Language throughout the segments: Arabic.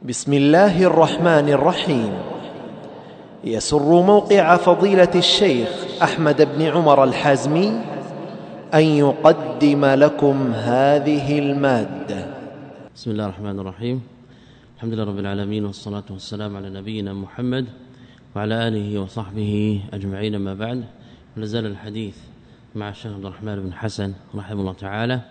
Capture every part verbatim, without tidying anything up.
بسم الله الرحمن الرحيم. يسر موقع فضيلة الشيخ أحمد بن عمر الحازمي أن يقدم لكم هذه المادة. بسم الله الرحمن الرحيم. الحمد لله رب العالمين، والصلاة والسلام على نبينا محمد وعلى آله وصحبه أجمعين. ما بعد، نزل الحديث مع الشيخ عبد الرحمن بن حسن رحمه الله تعالى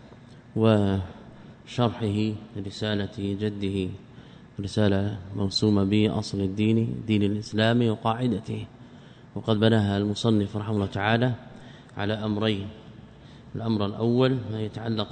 وشرحه لرسالة جده، رسالة موسومة بأصل الدين، دين الإسلام وقاعدته، وقد بناها المصنف رحمه الله تعالى على أمرين. الأمر الأول ما يتعلق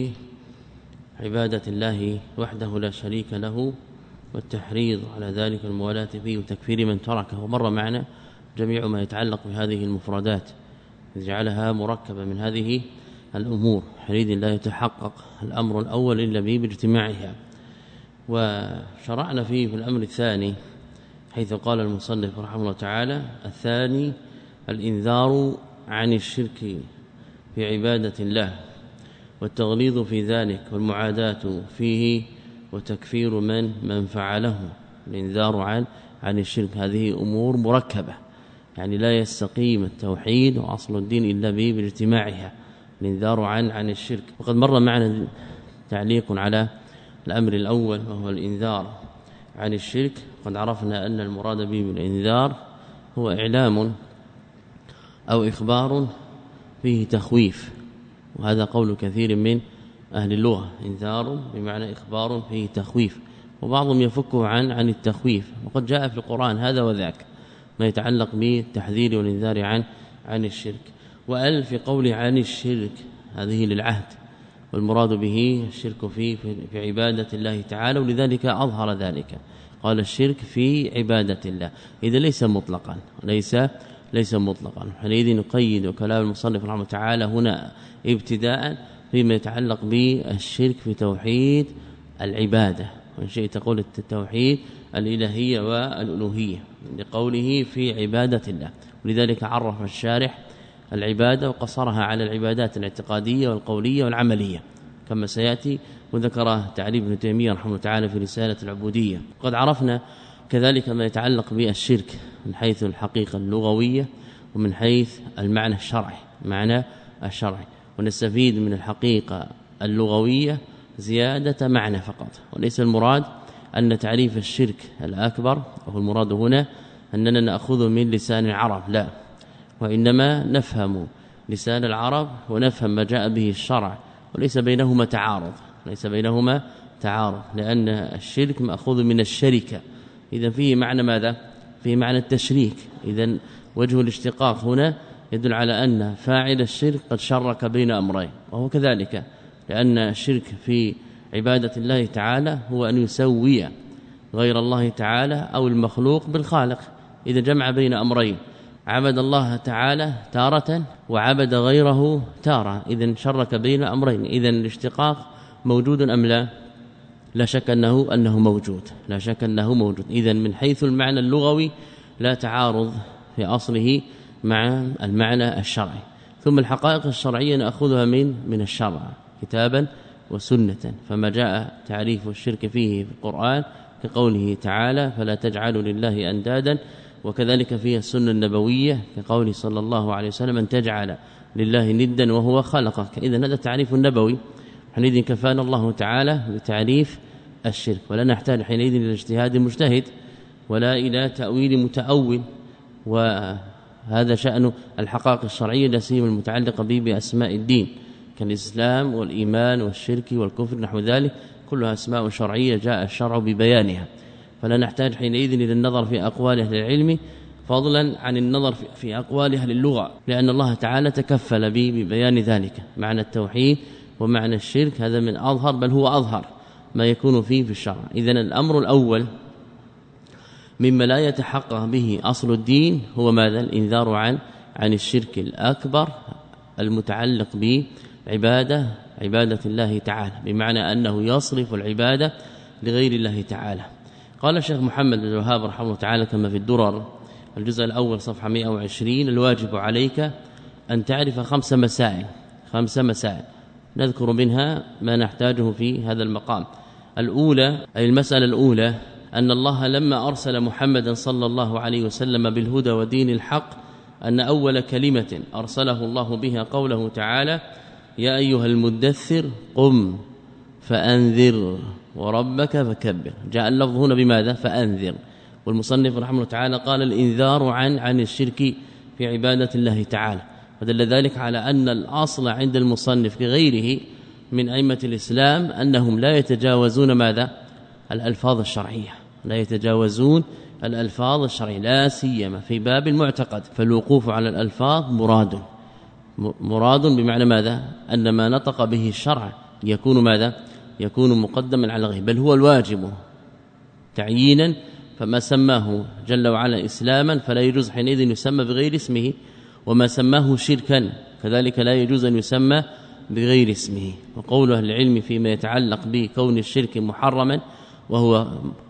بعبادة الله وحده لا شريك له والتحريض على ذلك الموالاة فيه وتكفير من تركه، ومر معنا جميع ما يتعلق بهذه المفردات جعلها مركبة من هذه الأمور، حريد لا يتحقق الأمر الأول إلا به باجتماعها. وشرعنا فيه في الأمر الثاني حيث قال المصنف رحمه الله تعالى: الثاني الإنذار عن الشرك في عبادة الله والتغليظ في ذلك والمعاداة فيه وتكفير من من فعله. الإنذار عن عن الشرك، هذه أمور مركبة، يعني لا يستقيم التوحيد وأصل الدين إلا به باجتماعها. الإنذار عن عن الشرك. وقد مر معنا تعليق على الأمر الأول وهو الإنذار عن الشرك. قد عرفنا أن المراد به بالإنذار هو إعلام أو إخبار فيه تخويف، وهذا قول كثير من أهل اللغة. إنذار بمعنى إخبار فيه تخويف، وبعضهم يفكه عن عن التخويف، وقد جاء في القرآن هذا وذاك ما يتعلق بالتحذير والإنذار عن عن الشرك. وأل في قول عن الشرك هذه للعهد، والمراد به الشرك في في عبادة الله تعالى، ولذلك أظهر ذلك قال الشرك في عبادة الله، إذا ليس مطلقا ليس ليس مطلقا. حينئذ نقيد كلام المصنف رحمه الله تعالى هنا ابتداء فيما يتعلق بالشرك في توحيد العبادة، وإن شئت تقول التوحيد الإلهية والألوهية، لقوله في عبادة الله. ولذلك عرف الشارح العبادة وقصرها على العبادات الاعتقادية والقولية والعملية كما سيأتي، وذكر تعريف ابن تيمية رحمه الله تعالى في رسالة العبودية. وقد عرفنا كذلك ما يتعلق بالشرك من حيث الحقيقة اللغوية ومن حيث المعنى الشرعي، معنى الشرعي. ونستفيد من الحقيقة اللغوية زيادة معنى فقط، وليس المراد أن تعريف الشرك الأكبر، وهو المراد هنا أننا نأخذ من لسان العرب، لا، وإنما نفهم لسان العرب ونفهم ما جاء به الشرع، وليس بينهما تعارض، ليس بينهما تعارض، لأن الشرك مأخوذ من الشركة، إذا فيه معنى ماذا؟ فيه معنى التشريك. إذا وجه الاشتقاق هنا يدل على أن فاعل الشرك قد شرك بين أمرين، وهو كذلك، لأن الشرك في عبادة الله تعالى هو أن يسوي غير الله تعالى أو المخلوق بالخالق، إذا جمع بين أمرين، عبد الله تعالى تارة وعبد غيره تارة، إذا شرك بين أمرين. إذا الاشتقاق موجود أم لا؟ لا شك أنه أنه موجود، لا شك أنه موجود. إذا من حيث المعنى اللغوي لا تعارض في أصله مع المعنى الشرعي. ثم الحقائق الشرعية نأخذها من من الشرع كتابا وسنة، فما جاء تعريف الشرك فيه في القرآن كقوله تعالى: فلا تجعلوا لله أندادا، وكذلك فيها السنة النبوية كقوله صلى الله عليه وسلم: أن تجعل لله ندا وهو خلقك. إذن هذا التعريف النبوي، حينئذ كفانا الله تعالى بتعريف الشرك، ولا نحتاج حينئذ إلى اجتهاد مجتهد ولا إلى تأويل متأول. وهذا شأن الحقائق الشرعية لا سيما المتعلقة به بأسماء الدين كالإسلام والإيمان والشرك والكفر، نحو ذلك كلها أسماء شرعية جاء الشرع ببيانها، فلا نحتاج حينئذ إلى النظر في أقوال أهل العلم فضلا عن النظر في أقوال أهل اللغة، لأن الله تعالى تكفل به ببيان ذلك معنى التوحيد ومعنى الشرك. هذا من أظهر، بل هو أظهر ما يكون فيه في الشرع. إذن الأمر الأول مما لا يتحقق به أصل الدين هو ماذا؟ الإنذار عن عن الشرك الأكبر المتعلق بعبادة عبادة الله تعالى، بمعنى أنه يصرف العبادة لغير الله تعالى. قال الشيخ محمد بن الوهاب رحمه الله تعالى كما في الدرر الجزء الأول صفحة مئة وعشرين: الواجب عليك أن تعرف خمس مسائل خمس مسائل نذكر منها ما نحتاجه في هذا المقام. الأولى أي المسألة الأولى أن الله لما أرسل محمدا صلى الله عليه وسلم بالهدى ودين الحق أن أول كلمة أرسله الله بها قوله تعالى يا أيها المدثر قم فأنذر وربك فكبر. جاء اللفظ هنا بماذا؟ فأنذر. والمصنف رحمه الله تعالى قال الإنذار عن عن الشرك في عبادة الله تعالى، ودل ذلك على أن الأصل عند المصنف كغيره من أئمة الإسلام أنهم لا يتجاوزون ماذا؟ الألفاظ الشرعية، لا يتجاوزون الألفاظ الشرعية لا سيما في باب المعتقد، فالوقوف على الألفاظ مراد مراد بمعنى ماذا؟ أن ما نطق به الشرع يكون ماذا؟ يكون مقدما على غيره، بل هو الواجب تعيينا، فما سماه جل وعلا إسلاما فلا يجوز حينئذ يسمى بغير اسمه، وما سماه شركا كذلك لا يجوز أن يسمى بغير اسمه. وقول أهل العلم فيما يتعلق بكون الشرك محرما وهو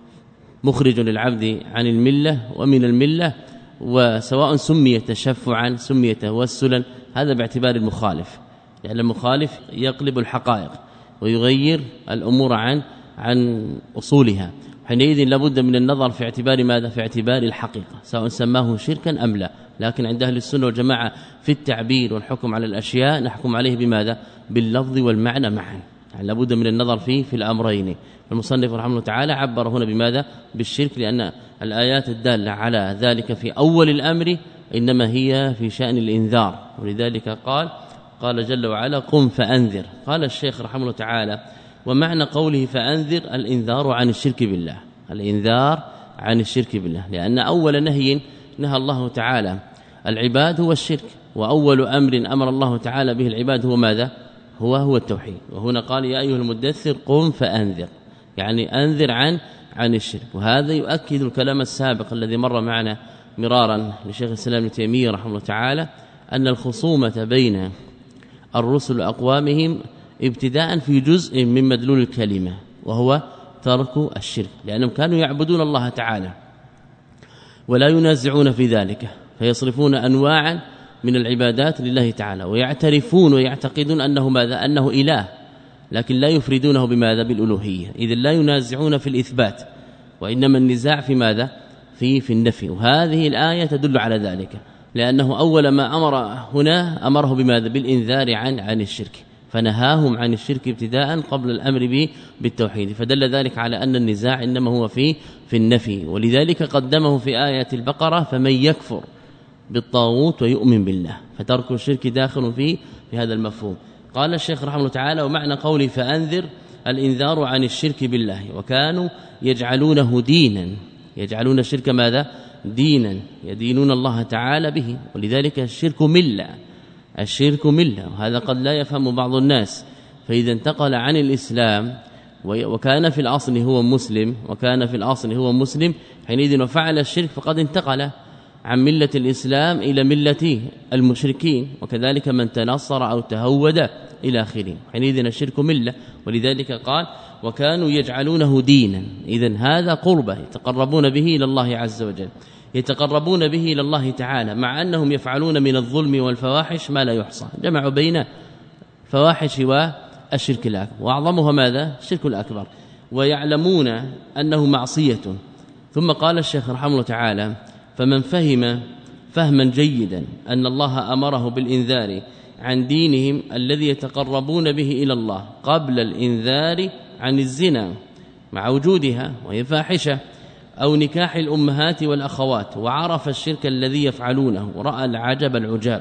مخرج للعبد عن الملة ومن الملة، وسواء سمي تشفعا سمي توسلا، هذا باعتبار المخالف، يعني المخالف يقلب الحقائق ويغير الأمور عن عن أصولها، حينئذ لابد من النظر في اعتبار ماذا؟ في اعتبار الحقيقة، سواء سماه شركا أم لا. لكن عند أهل السنة والجماعة في التعبير والحكم على الأشياء نحكم عليه بماذا؟ باللفظ والمعنى معا، يعني لابد من النظر فيه في الأمرين. المصنف رحمه الله تعالى عبر هنا بماذا؟ بالشرك، لأن الآيات الدالة على ذلك في أول الأمر إنما هي في شأن الإنذار، ولذلك قال قال جل وعلا قم فأنذر. قال الشيخ رحمه الله تعالى ومعنى قوله فأنذر الإنذار عن الشرك بالله، الإنذار عن الشرك بالله، لأن أول نهي نهى الله تعالى العباد هو الشرك، وأول أمر أمر الله تعالى به العباد هو ماذا؟ هو هو التوحيد. وهنا قال يا أيها المدثر قم فأنذر، يعني أنذر عن عن الشرك. وهذا يؤكد الكلام السابق الذي مر معنا مرارا لشيخ الإسلام ابن تيمية رحمه الله تعالى أن الخصومة بين الرسل وأقوامهم ابتداء في جزء من مدلول الكلمة وهو ترك الشرك، لأنهم كانوا يعبدون الله تعالى ولا ينازعون في ذلك، فيصرفون أنواعا من العبادات لله تعالى ويعترفون ويعتقدون أنه ماذا؟ أنه إله، لكن لا يفردونه بماذا؟ بالألوهية. إذن لا ينازعون في الإثبات، وإنما النزاع في ماذا؟ في في النفي. وهذه الآية تدل على ذلك، لأنه أول ما أمر هنا أمره بماذا؟ بالإنذار عن عن الشرك، فنهاهم عن الشرك ابتداء قبل الأمر به بالتوحيد، فدل ذلك على أن النزاع إنما هو في في النفي. ولذلك قدمه في آية البقرة فمن يكفر بالطاغوت ويؤمن بالله، فترك الشرك داخل في في هذا المفهوم. قال الشيخ رحمه الله تعالى ومعنى قولي فأنذر الإنذار عن الشرك بالله، وكانوا يجعلونه دينا، يجعلون الشرك ماذا؟ دينا، يدينون الله تعالى به، ولذلك الشرك ملة، الشرك ملة، وهذا قد لا يفهم بعض الناس. فإذا انتقل عن الإسلام وكان في الأصل هو مسلم وكان في الأصل هو مسلم حينئذ وفعل الشرك فقد انتقل عن ملة الإسلام إلى ملة المشركين، وكذلك من تنصر أو تهود إلى آخره، حينئذ الشرك ملة. ولذلك قال وكانوا يجعلونه دينا، إذن هذا قربة يتقربون به إلى الله عز وجل، يتقربون به إلى الله تعالى، مع أنهم يفعلون من الظلم والفواحش ما لا يحصى، جمعوا بين فواحش والشرك الأكبر، وأعظمها ماذا؟ الشرك الأكبر، ويعلمون أنه معصية. ثم قال الشيخ رحمه الله تعالى فمن فهم فهما جيدا أن الله أمره بالإنذار عن دينهم الذي يتقربون به إلى الله قبل الإنذار عن الزنا مع وجودها وهي فاحشة أو نكاح الأمهات والأخوات، وعرف الشرك الذي يفعلونه ورأى العجب العجاب،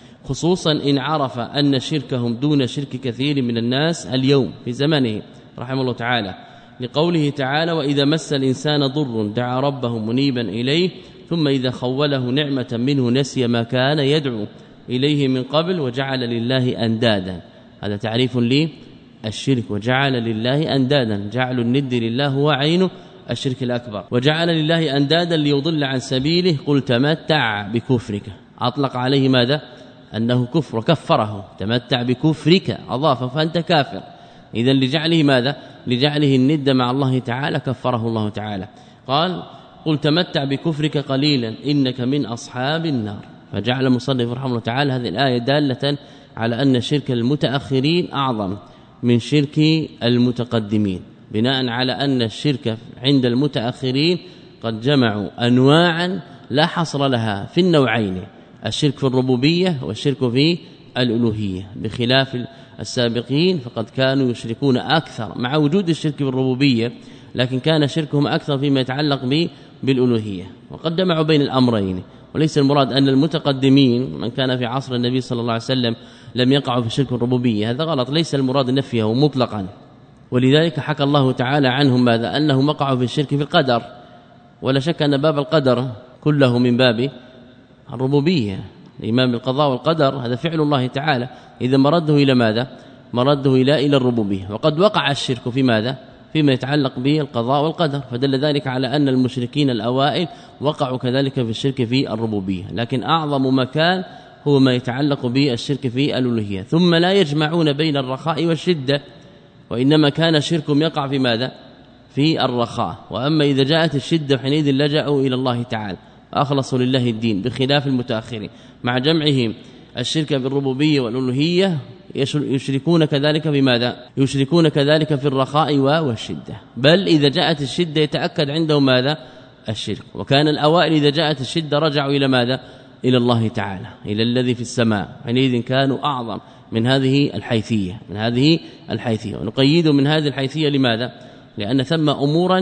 خصوصا إن عرف أن شركهم دون شرك كثير من الناس اليوم في زمنه رحمه الله تعالى، لقوله تعالى وإذا مس الإنسان ضر دعا ربه منيبا إليه ثم إذا خوله نعمة منه نسي ما كان يدعو إليه من قبل وجعل لله أندادا. هذا تعريف لي الشرك، وجعل لله أندادا، جعل الند لله هو عين الشرك الأكبر، وجعل لله أندادا ليضل عن سبيله قل تمتع بكفرك، أطلق عليه ماذا؟ أنه كفر، كفره، تمتع بكفرك أضاف فأنت كافر، إذن لجعله ماذا؟ لجعله الند مع الله تعالى كفره الله تعالى. قال قل تمتع بكفرك قليلا إنك من أصحاب النار، فجعل المصنف رحمه الله تعالى هذه الآية دالة على أن شرك المتأخرين أعظم من شرك المتقدمين، بناء على أن الشرك عند المتأخرين قد جمعوا أنواعا لا حصر لها في النوعين، الشرك في الربوبية والشرك في الألوهية، بخلاف السابقين فقد كانوا يشركون أكثر مع وجود الشرك في الربوبية، لكن كان شركهم أكثر فيما يتعلق به بالألوهية، وقد جمعوا بين الأمرين. وليس المراد أن المتقدمين من كان في عصر النبي صلى الله عليه وسلم لم يقعوا في شرك الربوبية، هذا غلط، ليس المراد نفيه مطلقا. ولذلك حكى الله تعالى عنهم ماذا؟ أنهم وقعوا في الشرك في القدر، ولا شك أن باب القدر كله من باب الربوبية، الإيمان بالقضاء والقدر هذا فعل الله تعالى، إذا مرده إلى ماذا؟ مرده إلى إلى الربوبية. وقد وقع الشرك في ماذا؟ فيما يتعلق بالقضاء والقدر، فدل ذلك على أن المشركين الأوائل وقعوا كذلك في الشرك في الربوبية، لكن أعظم مكان هو ما يتعلق بالشرك في الألوهية. ثم لا يجمعون بين الرخاء والشدة، وإنما كان شركهم يقع في ماذا؟ في الرخاء. وأما إذا جاءت الشدة حينئذ لجأوا إلى الله تعالى أخلصوا لله الدين، بخلاف المتأخرين مع جمعهم الشرك بالربوبية والألوهية يشركون كذلك بماذا؟ يشركون كذلك في الرخاء والشدة، بل إذا جاءت الشدة يتأكد عندهم ماذا؟ الشرك. وكان الأوائل إذا جاءت الشدة رجعوا إلى ماذا؟ إلى الله تعالى، إلى الذي في السماء، حينئذ كانوا أعظم من هذه الحيثية من هذه الحيثية ونقيد من هذه الحيثية لماذا؟ لأن ثم أمورا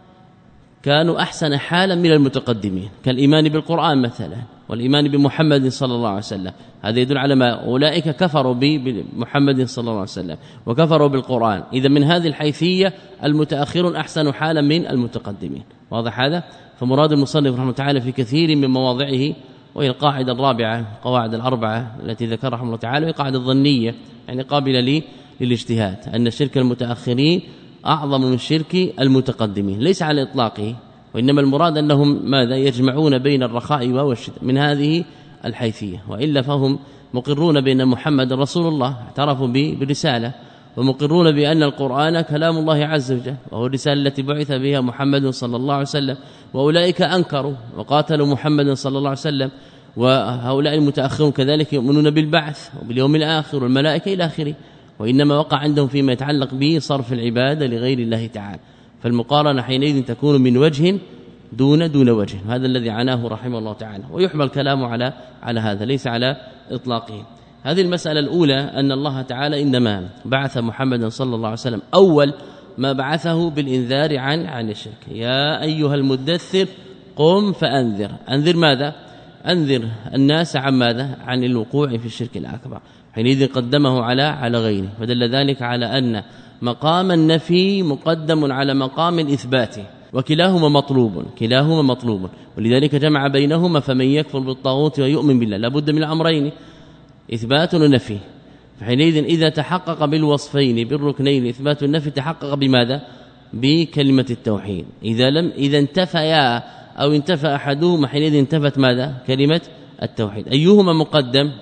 كانوا أحسن حالا من المتقدمين، كالإيمان بالقرآن مثلا والإيمان بمحمد صلى الله عليه وسلم، هذا يدل على ما أولئك كفروا بمحمد صلى الله عليه وسلم وكفروا بالقرآن. إذا من هذه الحيثية المتأخرون أحسن حالا من المتقدمين، واضح هذا؟ فمراد المصنف رحمه الله تعالى في كثير من مواضعه، وهي القاعدة الرابعة قواعد الأربعة التي ذكرها رحمه الله تعالى، وهي قاعدة ظنية يعني قابلة لي للاجتهاد، أن الشرك المتأخرين أعظم من شرك المتقدمين، ليس على إطلاقه، وإنما المراد أنهم ماذا؟ يجمعون بين الرخاء والشدة من هذه الحيثية، وإلا فهم مقرون بأن محمد رسول الله، اعترفوا بالرسالة، ومقرون بأن القرآن كلام الله عز وجل وهو الرسالة التي بعث بها محمد صلى الله عليه وسلم، وأولئك أنكروا وقاتلوا محمد صلى الله عليه وسلم. وهؤلاء المتأخرون كذلك يؤمنون بالبعث وباليوم الآخر والملائكة إلى آخره، وإنما وقع عندهم فيما يتعلق به صرف العبادة لغير الله تعالى، فالمقارنة حينئذ تكون من وجه دون دون وجه، هذا الذي عناه رحمه الله تعالى، ويحمل كلامه على على هذا ليس على إطلاقه. هذه المسألة الأولى أن الله تعالى إنما بعث محمدا صلى الله عليه وسلم أول ما بعثه بالإنذار عن عن الشرك، يا أيها المدثر قم فأنذر. أنذر ماذا؟ أنذر الناس عن ماذا؟ عن الوقوع في الشرك الأكبر، حينئذ قدمه على على غيره، فدل ذلك على أن مقام النفي مقدم على مقام الإثبات، وكلاهما مطلوب كلاهما مطلوب ولذلك جمع بينهما، فمن يكفر بالطاغوت ويؤمن بالله لابد من الأمرين إثبات ونفي، فحينئذ إذا تحقق بالوصفين بالركنين إثبات النفي تحقق بماذا؟ بكلمة التوحيد. إذا لم إذا انتفيا أو انتفى أحدهما حينئذ انتفت ماذا؟ كلمة التوحيد. أيهما مقدم؟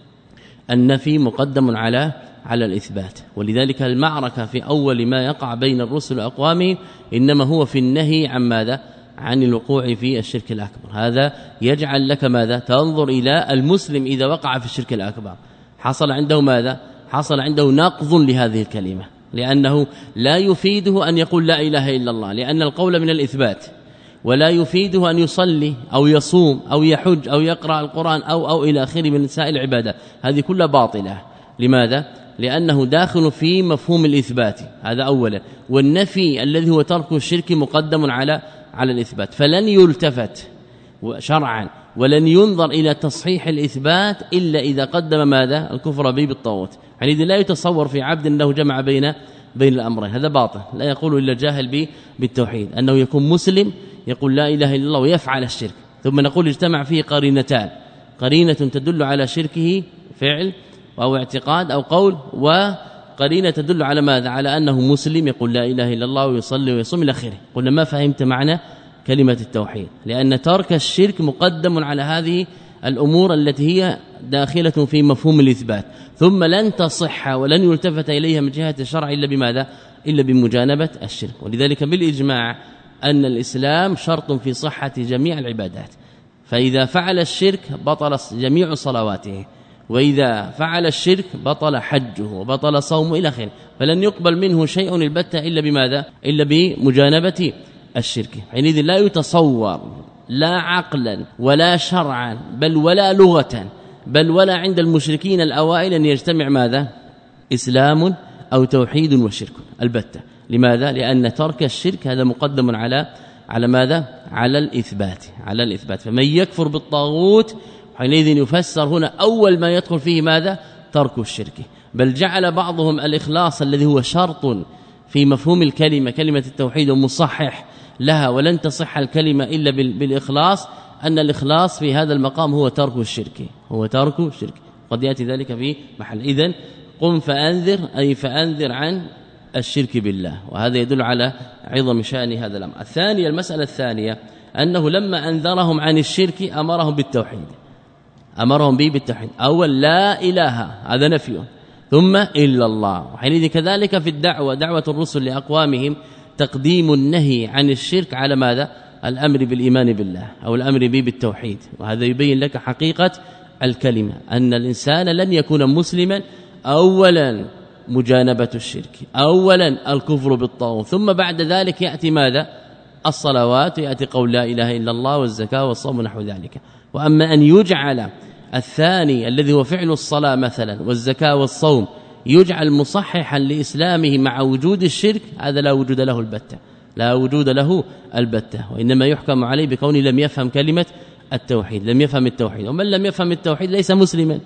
النفي مقدم على على الإثبات، ولذلك المعركة في أول ما يقع بين الرسل وأقوامهم إنما هو في النهي عن ماذا؟ عن الوقوع في الشرك الأكبر. هذا يجعل لك ماذا؟ تنظر إلى المسلم إذا وقع في الشرك الأكبر حصل عنده ماذا؟ حصل عنده نقض لهذه الكلمة، لأنه لا يفيده أن يقول لا إله إلا الله، لأن القول من الإثبات، ولا يفيده أن يصلي أو يصوم أو يحج أو يقرأ القرآن أو أو إلى آخره من سائر العبادات، هذه كلها باطلة. لماذا؟ لأنه داخل في مفهوم الإثبات، هذا أولا، والنفي الذي هو ترك الشرك مقدم على على الإثبات، فلن يلتفت شرعا ولن ينظر إلى تصحيح الإثبات إلا إذا قدم ماذا؟ الكفر به بالطاغوت. يعني لا يتصور في عبد أنه جمع بين بين الأمرين، هذا باطل، لا يقول إلا جاهل به بالتوحيد، أنه يكون مسلم يقول لا إله إلا الله ويفعل الشرك، ثم نقول اجتمع فيه قرينتان، قرينة تدل على شركه فعل أو اعتقاد أو قول، وقرينة تدل على ماذا؟ على أنه مسلم يقول لا إله إلا الله ويصلي ويصوم إلى آخره. قلنا ما فهمت معنى كلمة التوحيد، لأن ترك الشرك مقدم على هذه الأمور التي هي داخلة في مفهوم الإثبات، ثم لن تصح ولن يلتفت إليها من جهة الشرع إلا بماذا؟ إلا بمجانبة الشرك. ولذلك بالإجماع أن الإسلام شرط في صحة جميع العبادات، فإذا فعل الشرك بطل جميع صلواته، وإذا فعل الشرك بطل حجه وبطل صومه إلى آخره، فلن يقبل منه شيء البتة إلا بماذا؟ إلا بمجانبة الشرك. حينئذ لا يتصور لا عقلا ولا شرعا بل ولا لغة بل ولا عند المشركين الأوائل أن يجتمع ماذا؟ إسلام أو توحيد وشرك البتة. لماذا؟ لأن ترك الشرك هذا مقدم على على ماذا؟ على الإثبات على الإثبات. فمن يكفر بالطاغوت حينئذ يفسر هنا أول ما يدخل فيه ماذا؟ ترك الشرك. بل جعل بعضهم الإخلاص الذي هو شرط في مفهوم الكلمة كلمة التوحيد ومصحح لها، ولن تصح الكلمة إلا بالإخلاص، أن الإخلاص في هذا المقام هو ترك الشرك هو ترك الشرك قد يأتي ذلك في محل. إذن قم فأنذر أي فأنذر عن الشرك بالله، وهذا يدل على عظم شأن هذا الأمر. الثانية المسألة الثانية أنه لما أنذرهم عن الشرك أمرهم بالتوحيد أمرهم به بالتوحيد. أول لا إله هذا نفي، ثم إلا الله. وحينئذ كذلك في الدعوة دعوة الرسل لأقوامهم تقديم النهي عن الشرك على ماذا؟ الأمر بالإيمان بالله أو الأمر به بالتوحيد. وهذا يبين لك حقيقة الكلمة أن الإنسان لن يكون مسلما أولا مجانبة الشرك، أولا الكفر بالطاغوت، ثم بعد ذلك يأتي ماذا؟ الصلوات، يأتي قول لا إله إلا الله والزكاة والصوم نحو ذلك. وأما أن يجعل الثاني الذي هو فعل الصلاة مثلا والزكاة والصوم يجعل مصححا لإسلامه مع وجود الشرك، هذا لا وجود له البتة لا وجود له البتة وإنما يحكم عليه بكونه لم يفهم كلمة التوحيد لم يفهم التوحيد. ومن لم يفهم التوحيد ليس مسلما،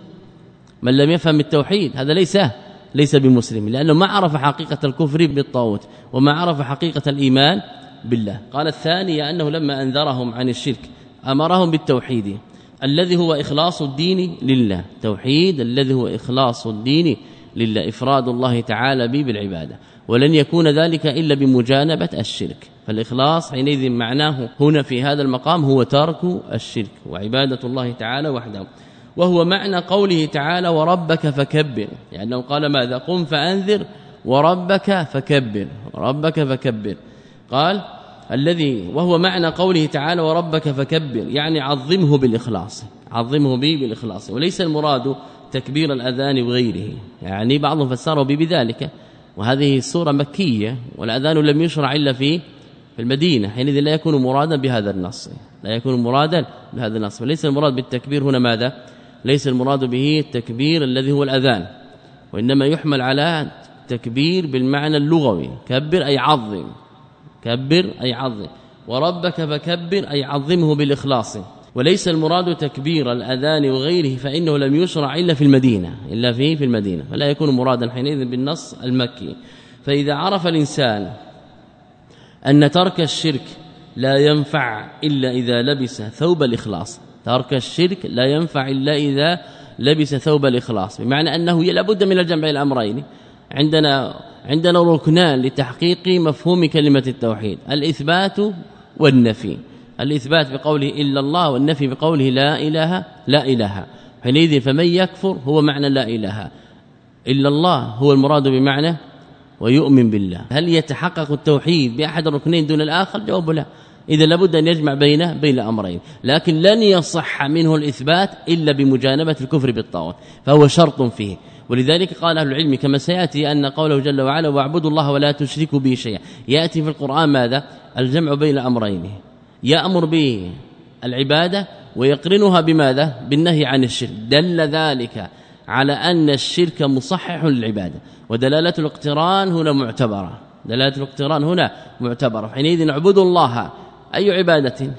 من لم يفهم التوحيد هذا ليس ليس بمسلم، لأنه ما عرف حقيقة الكفر بالطاغوت وما عرف حقيقة الإيمان بالله. قال الثانية أنه لما أنذرهم عن الشرك أمرهم بالتوحيد الذي هو إخلاص الدين لله، توحيد الذي هو إخلاص الدين لله، إفراد الله تعالى به بالعبادة، ولن يكون ذلك إلا بمجانبة الشرك. فالإخلاص حينئذ معناه هنا في هذا المقام هو ترك الشرك وعبادة الله تعالى وحده، وهو معنى قوله تعالى وربك فكبر، لأنه يعني قال ماذا؟ قم فأنذر وربك فكبر ربك فكبر. قال الذي وهو معنى قوله تعالى وربك فكبر يعني عظمه بالإخلاص عظمه به بالإخلاص، وليس المراد تكبير الأذان وغيره، يعني بعضهم فسره به بذلك. وهذه السورة مكية والأذان لم يشرع إلا في في المدينة، حينئذ لا يكون مرادا بهذا النص لا يكون مرادا بهذا النص. وليس المراد بالتكبير هنا ماذا؟ ليس المراد به التكبير الذي هو الأذان، وإنما يحمل على تكبير بالمعنى اللغوي، كبر أي عظم كبر أي عظم، وربك فكبر أي عظمه بالإخلاص. وليس المراد تكبير الأذان وغيره فإنه لم يشرع إلا في المدينة إلا في في المدينة فلا يكون مرادا حينئذ بالنص المكي. فإذا عرف الإنسان أن ترك الشرك لا ينفع إلا إذا لبس ثوب الإخلاص، ترك الشرك لا ينفع إلا إذا لبس ثوب الإخلاص، بمعنى أنه لابد من الجمع الأمرين. عندنا عندنا ركنان لتحقيق مفهوم كلمة التوحيد، الإثبات والنفي، الإثبات بقوله إلا الله والنفي بقوله لا إله لا إله. حينئذ فمن يكفر هو معنى لا إله إلا الله هو المراد بمعنى ويؤمن بالله. هل يتحقق التوحيد بأحد الركنين دون الآخر؟ جواب لا، إذا لابد أن يجمع بين بين أمرين، لكن لن يصح منه الإثبات إلا بمجانبة الكفر بالطاغوت، فهو شرط فيه. ولذلك قال أهل العلم كما سيأتي أن قوله جل وعلا واعبدوا الله ولا تشركوا به شيئا، يأتي في القرآن ماذا؟ الجمع بين أمرين، يأمر به العبادة ويقرنها بماذا؟ بالنهي عن الشرك. دل ذلك على أن الشرك مصحح للعبادة، ودلالة الاقتران هنا معتبرة دلالة الاقتران هنا معتبرة. حينئذ اعبدوا الله أي عبادة؟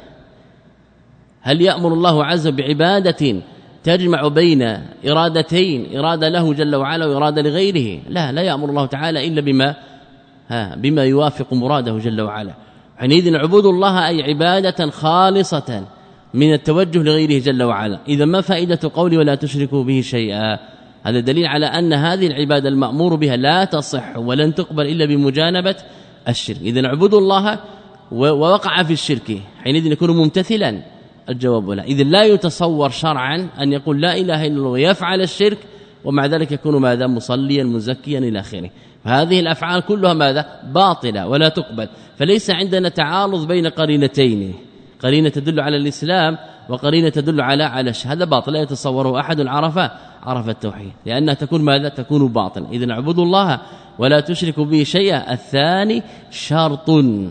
هل يأمر الله عز بعبادة تجمع بين إرادتين، إرادة له جل وعلا وإرادة لغيره؟ لا لا يأمر الله تعالى إلا بما ها بما يوافق مراده جل وعلا. حينئذ اعبدوا الله أي عبادة خالصة من التوجه لغيره جل وعلا. إذا ما فائدة قولي ولا تشركوا به شيئا؟ هذا دليل على أن هذه العبادة المأمور بها لا تصح ولن تقبل إلا بمجانبة الشرك. إذا اعبدوا الله ووقع في الشرك حينئذ يكون ممتثلا؟ الجواب لا. إذا لا يتصور شرعا أن يقول لا إله إلا الله ويفعل الشرك ومع ذلك يكون ماذا؟ مصليا مزكيا إلى آخره. هذه الأفعال كلها ماذا؟ باطلة ولا تقبل. فليس عندنا تعارض بين قرينتين، قرينة تدل على الإسلام وقرينه تدل على على الشرك، هذا باطل لا يتصوره احد عرف عرف التوحيد، لانها تكون ماذا؟ تكون باطل. اذا اعبدوا الله ولا تشركوا به شيئا. الثاني شرط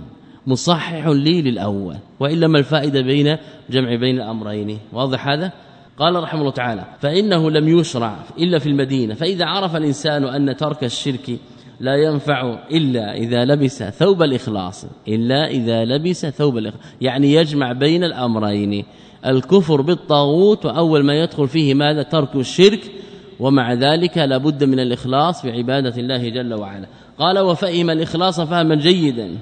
مصحح لي للاول، والا ما الفائده بين جمع بين الامرين؟ واضح هذا؟ قال رحمه الله تعالى: فانه لم يشرع الا في المدينه، فاذا عرف الانسان ان ترك الشرك لا ينفع إلا إذا لبس ثوب الإخلاص، إلا إذا لبس ثوب الإخلاص، يعني يجمع بين الأمرين، الكفر بالطاغوت وأول ما يدخل فيه ماذا؟ ترك الشرك، ومع ذلك لابد من الإخلاص في عبادة الله جل وعلا. قال: وفهم الإخلاص فهما جيدا،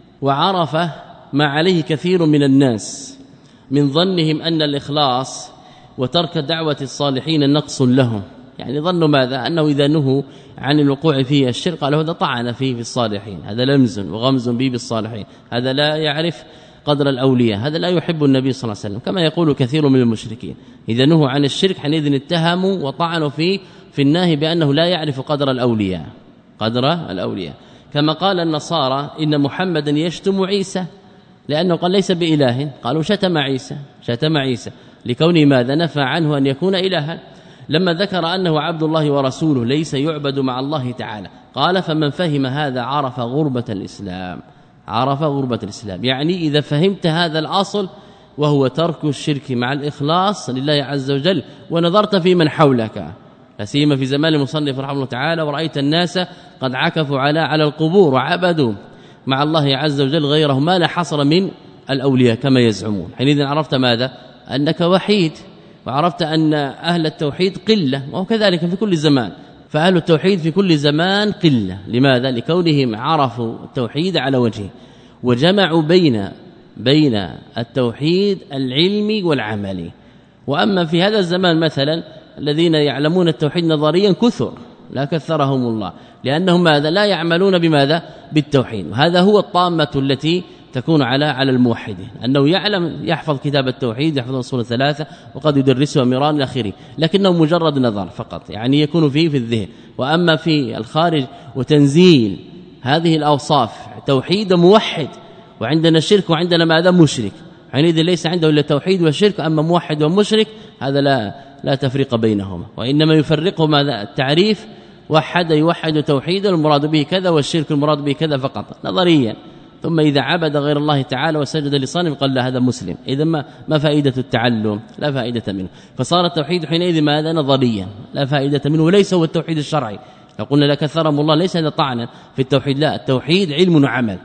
وعرف ما عليه كثير من الناس من ظنهم أن الإخلاص وترك دعوة الصالحين نقص لهم، يعني ظنوا ماذا؟ أنه إذا نهوا عن الوقوع فيه الشرك قالوا هذا طعن فيه في الصالحين، هذا لمز وغمز به بالصالحين، هذا لا يعرف قدر الأولياء، هذا لا يحب النبي صلى الله عليه وسلم، كما يقول كثير من المشركين إذا نهوا عن الشرك حينئذ اتهموا وطعنوا فيه في الناهي بأنه لا يعرف قدر الأولياء، قدر الأولياء. كما قال النصارى إن محمدا يشتم عيسى لأنه قال ليس بإله، قالوا شتم عيسى، شتم عيسى لكونه ماذا؟ نفى عنه أن يكون إلها. لما ذكر أنه عبد الله ورسوله ليس يعبد مع الله تعالى، قال: فمن فهم هذا عرف غربة الإسلام، عرف غربة الإسلام، يعني إذا فهمت هذا الأصل وهو ترك الشرك مع الإخلاص لله عز وجل، ونظرت في من حولك، لا سيما في زمان المصنف رحمه الله تعالى، ورأيت الناس قد عكفوا على على القبور وعبدوا مع الله عز وجل غيره ما لا حصر من الأولياء كما يزعمون، حينئذ عرفت ماذا؟ أنك وحيد، وعرفت أن أهل التوحيد قلة، وكذلك في كل زمان، فأهل التوحيد في كل زمان قلة. لماذا؟ لكونهم عرفوا التوحيد على وجهه، وجمعوا بين بين التوحيد العلمي والعملي. وأما في هذا الزمان مثلا الذين يعلمون التوحيد نظريا كثر، لا كثرهم الله، لأنهم ماذا؟ لا يعملون بماذا؟ بالتوحيد. وهذا هو الطامة التي تكون على على الموحدين، أنه يعلم يحفظ كتاب التوحيد، يحفظ الأصول الثلاثة، وقد يدرسها مرارا إلى آخره، لكنه مجرد نظر فقط، يعني يكون فيه في الذهن. وأما في الخارج وتنزيل هذه الأوصاف، توحيد موحد، وعندنا شرك وعندنا ماذا؟ مشرك، حينئذ ليس عنده إلا توحيد وشرك. أما موحد ومشرك هذا لا لا تفريق بينهما، وإنما يفرقه ماذا؟ التعريف، وحد يوحد توحيدا المراد به كذا، والشرك المراد به كذا فقط نظريا. ثم إذا عبد غير الله تعالى وسجد لصنم قال لا هذا مسلم، إذا ما ما فائدة التعلم؟ لا فائدة منه. فصار التوحيد حينئذ ماذا؟ نظريا، لا فائدة منه، وليس هو التوحيد الشرعي. لو قلنا لكثرهم الله ليس هذا طعنا في التوحيد، لا، التوحيد علم وعمل.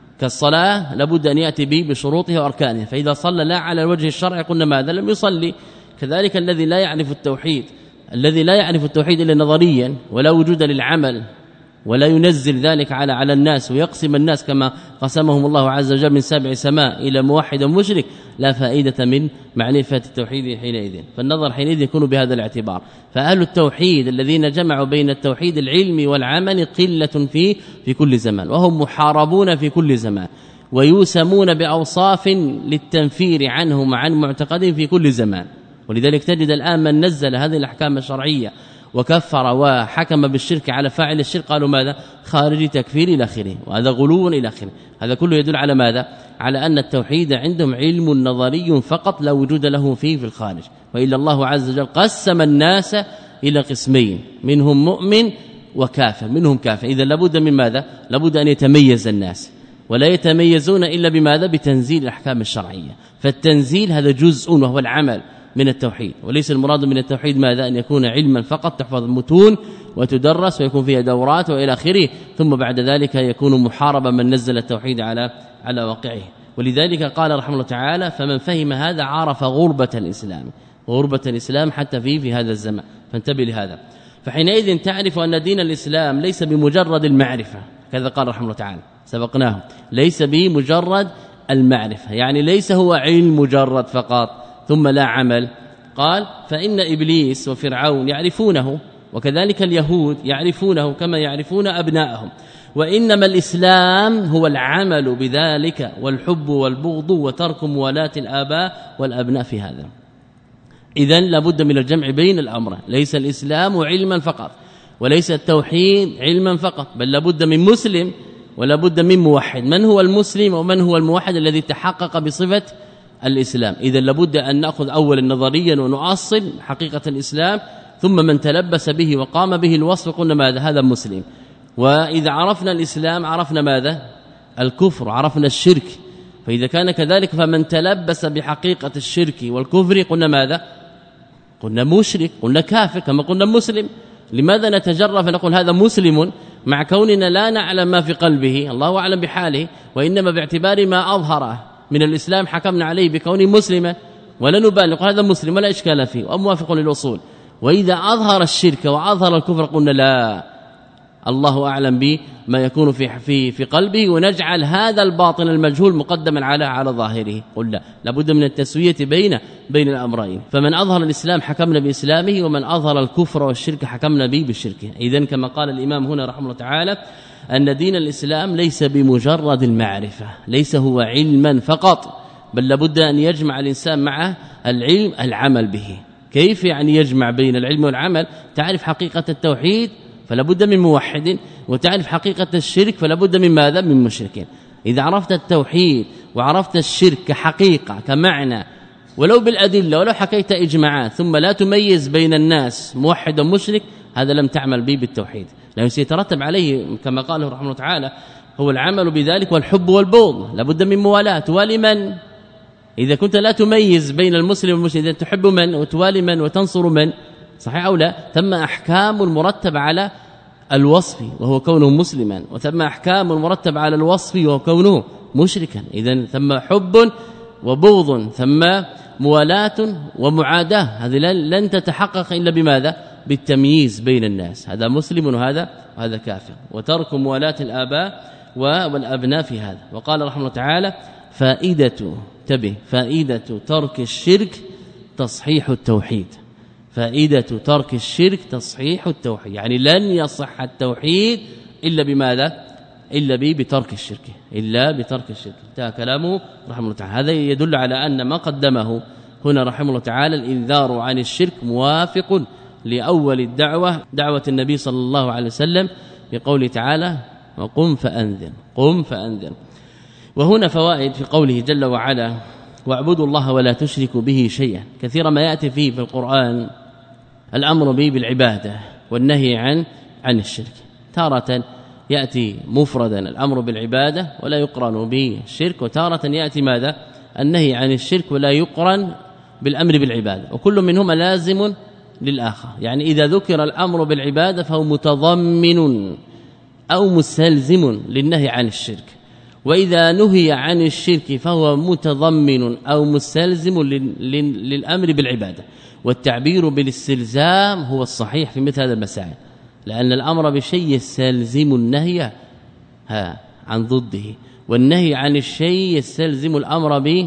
كالصلاة لابد أن يأتي به بشروطها وأركانها، فإذا صلى لا على الوجه الشرعي قلنا ماذا؟ لم يصلي. كذلك الذي لا يعرف التوحيد، الذي لا يعرف التوحيد إلا نظريا ولا وجود للعمل، ولا ينزل ذلك على على الناس ويقسم الناس كما قسمهم الله عز وجل من سبع سماء إلى موحد ومشرك، لا فائدة من معرفة التوحيد حينئذ. فالنظر حينئذ يكون بهذا الاعتبار. فأهل التوحيد الذين جمعوا بين التوحيد العلمي والعمل قلة في في كل زمان، وهم محاربون في كل زمان، ويوسمون بأوصاف للتنفير عنهم وعن معتقدهم في كل زمان. ولذلك تجد الآن من نزل هذه الأحكام الشرعية وكفر وحكم بالشرك على فاعل الشرك قالوا ماذا؟ خارج تكفير الى اخره، وهذا غلو الى اخره. هذا كله يدل على ماذا؟ على أن التوحيد عندهم علم نظري فقط لا وجود له فيه في الخارج. وإلا الله عز وجل قسم الناس إلى قسمين، منهم مؤمن وكافر، منهم كافر. إذا لابد من ماذا؟ لابد أن يتميز الناس، ولا يتميزون إلا بماذا؟ بتنزيل الأحكام الشرعية. فالتنزيل هذا جزء وهو العمل من التوحيد، وليس المراد من التوحيد ماذا؟ أن يكون علما فقط تحفظ المتون وتدرس ويكون فيها دورات والى اخره، ثم بعد ذلك يكون محاربا من نزل التوحيد على على واقعه. ولذلك قال رحمه الله تعالى: فمن فهم هذا عرف غربة الإسلام، غربة الإسلام حتى في في هذا الزمان. فانتبه لهذا. فحينئذ تعرف أن دين الإسلام ليس بمجرد المعرفة، كذا قال رحمه الله تعالى سبقناه، ليس بمجرد المعرفة، يعني ليس هو علم مجرد فقط ثم لا عمل. قال: فإن إبليس وفرعون يعرفونه، وكذلك اليهود يعرفونه كما يعرفون أبناءهم، وإنما الإسلام هو العمل بذلك والحب والبغض وترك موالاة الآباء والأبناء في هذا. إذن لابد من الجمع بين الأمر، ليس الإسلام علما فقط، وليس التوحيد علما فقط، بل لابد من مسلم ولابد من موحد. من هو المسلم ومن هو الموحد الذي تحقق بصفة الإسلام. إذا لابد أن نأخذ أولا نظريا ونؤصل حقيقة الإسلام، ثم من تلبس به وقام به الوصف قلنا ماذا؟ هذا مسلم. وإذا عرفنا الإسلام عرفنا ماذا؟ الكفر، عرفنا الشرك. فإذا كان كذلك فمن تلبس بحقيقة الشرك والكفر قلنا ماذا؟ قلنا مشرك، قلنا كافر، كما قلنا مسلم. لماذا نتجرأ فنقول هذا مسلم مع كوننا لا نعلم ما في قلبه، الله أعلم بحاله، وإنما باعتبار ما أظهره من الإسلام حكمنا عليه بكونه مسلما، ولا نبالغ، هذا مسلم ولا إشكال فيه وموافق للأصول. وإذا أظهر الشرك وأظهر الكفر قلنا لا، الله أعلم بما يكون في في في قلبه، ونجعل هذا الباطن المجهول مقدما على على ظاهره. قلنا لابد من التسوية بين بين الأمرين. فمن أظهر الإسلام حكمنا بإسلامه، ومن أظهر الكفر والشرك حكمنا به بالشرك. إذن كما قال الإمام هنا رحمه الله تعالى أن دين الإسلام ليس بمجرد المعرفة، ليس هو علما فقط، بل لابد أن يجمع الإنسان معه العلم العمل به. كيف يعني يجمع بين العلم والعمل؟ تعرف حقيقة التوحيد فلا بد من موحد، وتعرف حقيقة الشرك فلا بد من ماذا؟ من مشرك. إذا عرفت التوحيد وعرفت الشرك كحقيقة كمعنى ولو بالأدلة ولو حكيت إجماعات ثم لا تميز بين الناس موحد ومشرك، هذا لم تعمل به بالتوحيد، لأنه سيترتب عليه كما قاله رحمه الله تعالى هو العمل بذلك والحب والبغض. لابد من موالاة. توالي من؟ إذا كنت لا تميز بين المسلم والمشرك، إذا تحب من وتوالي من وتنصر من، صحيح أو لا؟ ثم أحكام المرتب على الوصف وهو كونه مسلما، وثم أحكام المرتب على الوصف وهو كونه مشركا. إذن ثم حب وبغض، ثم موالاة ومعاداة. هذه لن تتحقق إلا بماذا؟ بالتمييز بين الناس، هذا مسلم وهذا وهذا كافر. وترك موالاة الآباء والأبناء في هذا. وقال رحمه الله تعالى فائدة تبه فائدة ترك الشرك تصحيح التوحيد. فائدة ترك الشرك تصحيح التوحيد، يعني لن يصح التوحيد إلا بماذا؟ إلا بترك الشرك، إلا بترك الشرك. انتهى كلامه رحمه الله تعالى. هذا يدل على أن ما قدمه هنا رحمه الله تعالى الإنذار عن الشرك موافق لأول الدعوة، دعوة النبي صلى الله عليه وسلم بقوله تعالى وقم فأنذر، قم فأنذر. وهنا فوائد في قوله جل وعلا واعبدوا الله ولا تشركوا به شيئا. كثيرا ما يأتي فيه في القرآن الأمر به بالعبادة والنهي عن عن الشرك. تارة يأتي مفردا الأمر بالعبادة ولا يقرن به الشرك، وتارة يأتي ماذا؟ النهي عن الشرك ولا يقرن بالأمر بالعبادة، وكل منهما لازم للآخر. يعني إذا ذكر الأمر بالعبادة فهو متضمن أو مستلزم للنهي عن الشرك، وإذا نهي عن الشرك فهو متضمن أو مستلزم للأمر بالعبادة. والتعبير بالاستلزام هو الصحيح في مثل هذا المسائل، لأن الأمر بشيء يستلزم النهي ها عن ضده، والنهي عن الشيء يستلزم الأمر به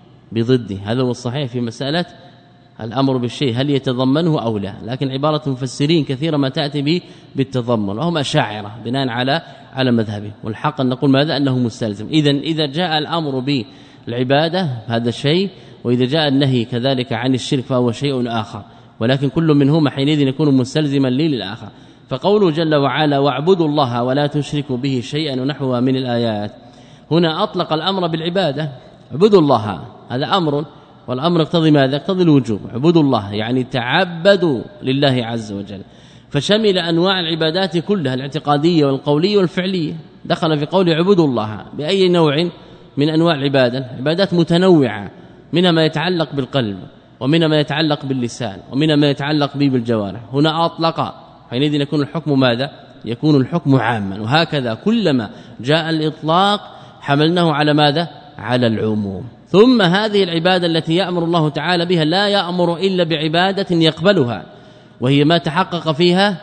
بضده. هذا هو الصحيح في مسألة الأمر بالشيء هل يتضمنه أو لا. لكن عبارة المفسرين كثيرا ما تأتي به بالتضمن، وهم أشاعرة بناء على على مذهبه، والحق أن نقول ماذا؟ أنه مستلزم. إذن إذا جاء الأمر بالعبادة هذا شيء، وإذا جاء النهي كذلك عن الشرك فهو شيء آخر، ولكن كل منهما حينئذ يكون مستلزما لي للآخر. فقوله جل وعلا واعبدوا الله ولا تشركوا به شيئا ونحوها من الآيات، هنا أطلق الأمر بالعبادة، اعبدوا الله، هذا أمر، والأمر يقتضي ماذا؟ يقتضي الوجوب. اعبدوا الله يعني تعبدوا لله عز وجل، فشمل أنواع العبادات كلها الاعتقادية والقولية والفعلية. دخل في قول اعبدوا الله بأي نوع من أنواع العبادة، عبادات متنوعة، منها ما يتعلق بالقلب، ومنها ما يتعلق باللسان، ومنها ما يتعلق به بالجوارح. هنا أطلق، حينئذ يكون الحكم ماذا؟ يكون الحكم عاما. وهكذا كلما جاء الإطلاق حملناه على ماذا؟ على العموم. ثم هذه العبادة التي يأمر الله تعالى بها لا يأمر إلا بعبادة يقبلها، وهي ما تحقق فيها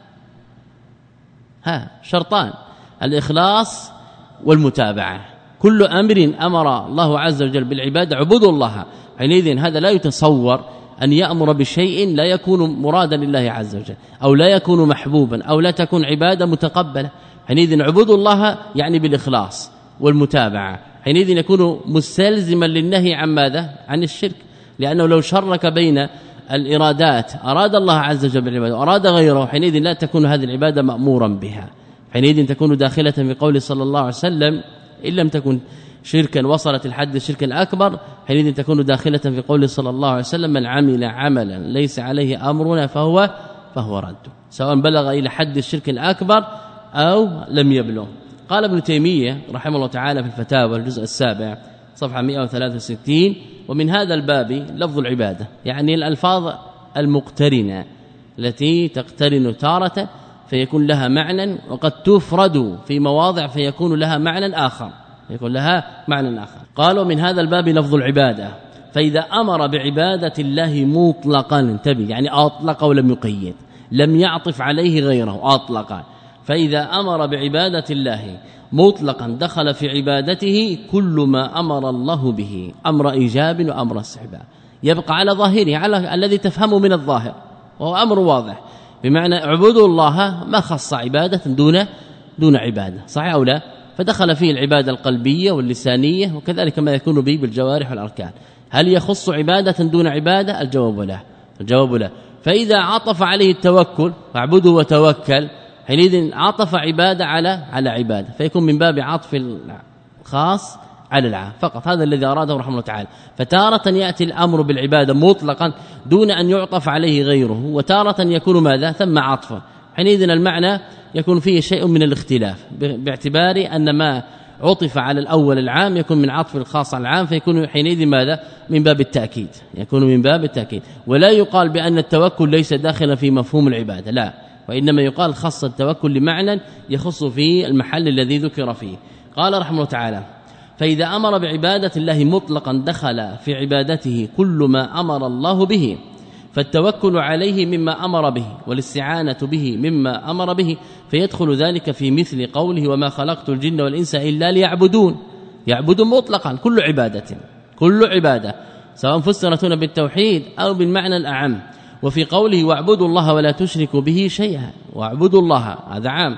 ها شرطان: الإخلاص والمتابعة. كل أمر أمر الله عز وجل بالعبادة اعبدوا الله، حينئذ هذا لا يتصور أن يأمر بشيء لا يكون مرادا لله عز وجل، أو لا يكون محبوبا، أو لا تكون عبادة متقبلة. حينئذ اعبدوا الله يعني بالإخلاص والمتابعة، حينئذ يكون مستلزما للنهي عن ماذا؟ عن الشرك، لأنه لو شرك بين الإرادات أراد الله عز وجل بالعبادة وأراد غيره، حينئذ لا تكون هذه العبادة مأمورا بها، حينئذ تكون داخلة في قول صلى الله عليه وسلم إن لم تكن شركا وصلت الحد الشرك الأكبر حينئذ تكون داخلة في قوله صلى الله عليه وسلم من عمل عملا ليس عليه أمرنا فهو فهو رد، سواء بلغ إلى حد الشرك الأكبر أو لم يبلغ. قال ابن تيمية رحمه الله تعالى في الفتاوى الجزء السابع صفحة مئة وثلاثة وستين ومن هذا الباب لفظ العبادة، يعني الألفاظ المقترنة التي تقترن تارة فيكون لها معنى وقد تفرد في مواضع فيكون لها معنى آخر يكون لها معنى آخر. قالوا من هذا الباب لفظ العبادة، فإذا أمر بعبادة الله مطلقا انتبه يعني أطلق ولم يقيد لم يعطف عليه غيره أطلقا، فإذا أمر بعبادة الله مطلقا دخل في عبادته كل ما أمر الله به أمر إيجاب وأمر استحباب، يبقى على ظاهره على الذي تفهمه من الظاهر وهو أمر واضح، بمعنى اعبدوا الله ما خص عبادة دون دون عبادة صحيح أو لا، فدخل فيه العبادة القلبية واللسانية وكذلك ما يكون به بالجوارح والأركان. هل يخص عبادة دون عبادة؟ الجواب لا الجواب لا. فإذا عطف عليه التوكل فاعبدوا وتوكل حينئذ عطف عبادة على على عبادة فيكون من باب عطف الخاص على العام فقط، هذا الذي أراده رحمه الله تعالى. فتارة يأتي الأمر بالعبادة مطلقا دون أن يعطف عليه غيره، وتارة يكون ماذا ثم عطفا، حينئذ المعنى يكون فيه شيء من الاختلاف باعتبار أن ما عطف على الأول العام يكون من عطف الخاص على العام فيكون حينئذ ماذا من باب التأكيد يكون من باب التأكيد. ولا يقال بأن التوكل ليس داخلا في مفهوم العبادة لا، وإنما يقال خص التوكل لمعنى يخص في المحل الذي ذكر فيه. قال رحمه الله تعالى فإذا أمر بعبادة الله مطلقا دخل في عبادته كل ما أمر الله به، فالتوكل عليه مما أمر به والاستعانة به مما أمر به، فيدخل ذلك في مثل قوله وما خلقت الجن والإنس إلا ليعبدون، يعبدون مطلقا كل عبادة كل عبادة سواء فسرت هنا بالتوحيد أو بالمعنى الأعم. وفي قوله واعبدوا الله ولا تشركوا به شيئا، واعبدوا الله هذا عام.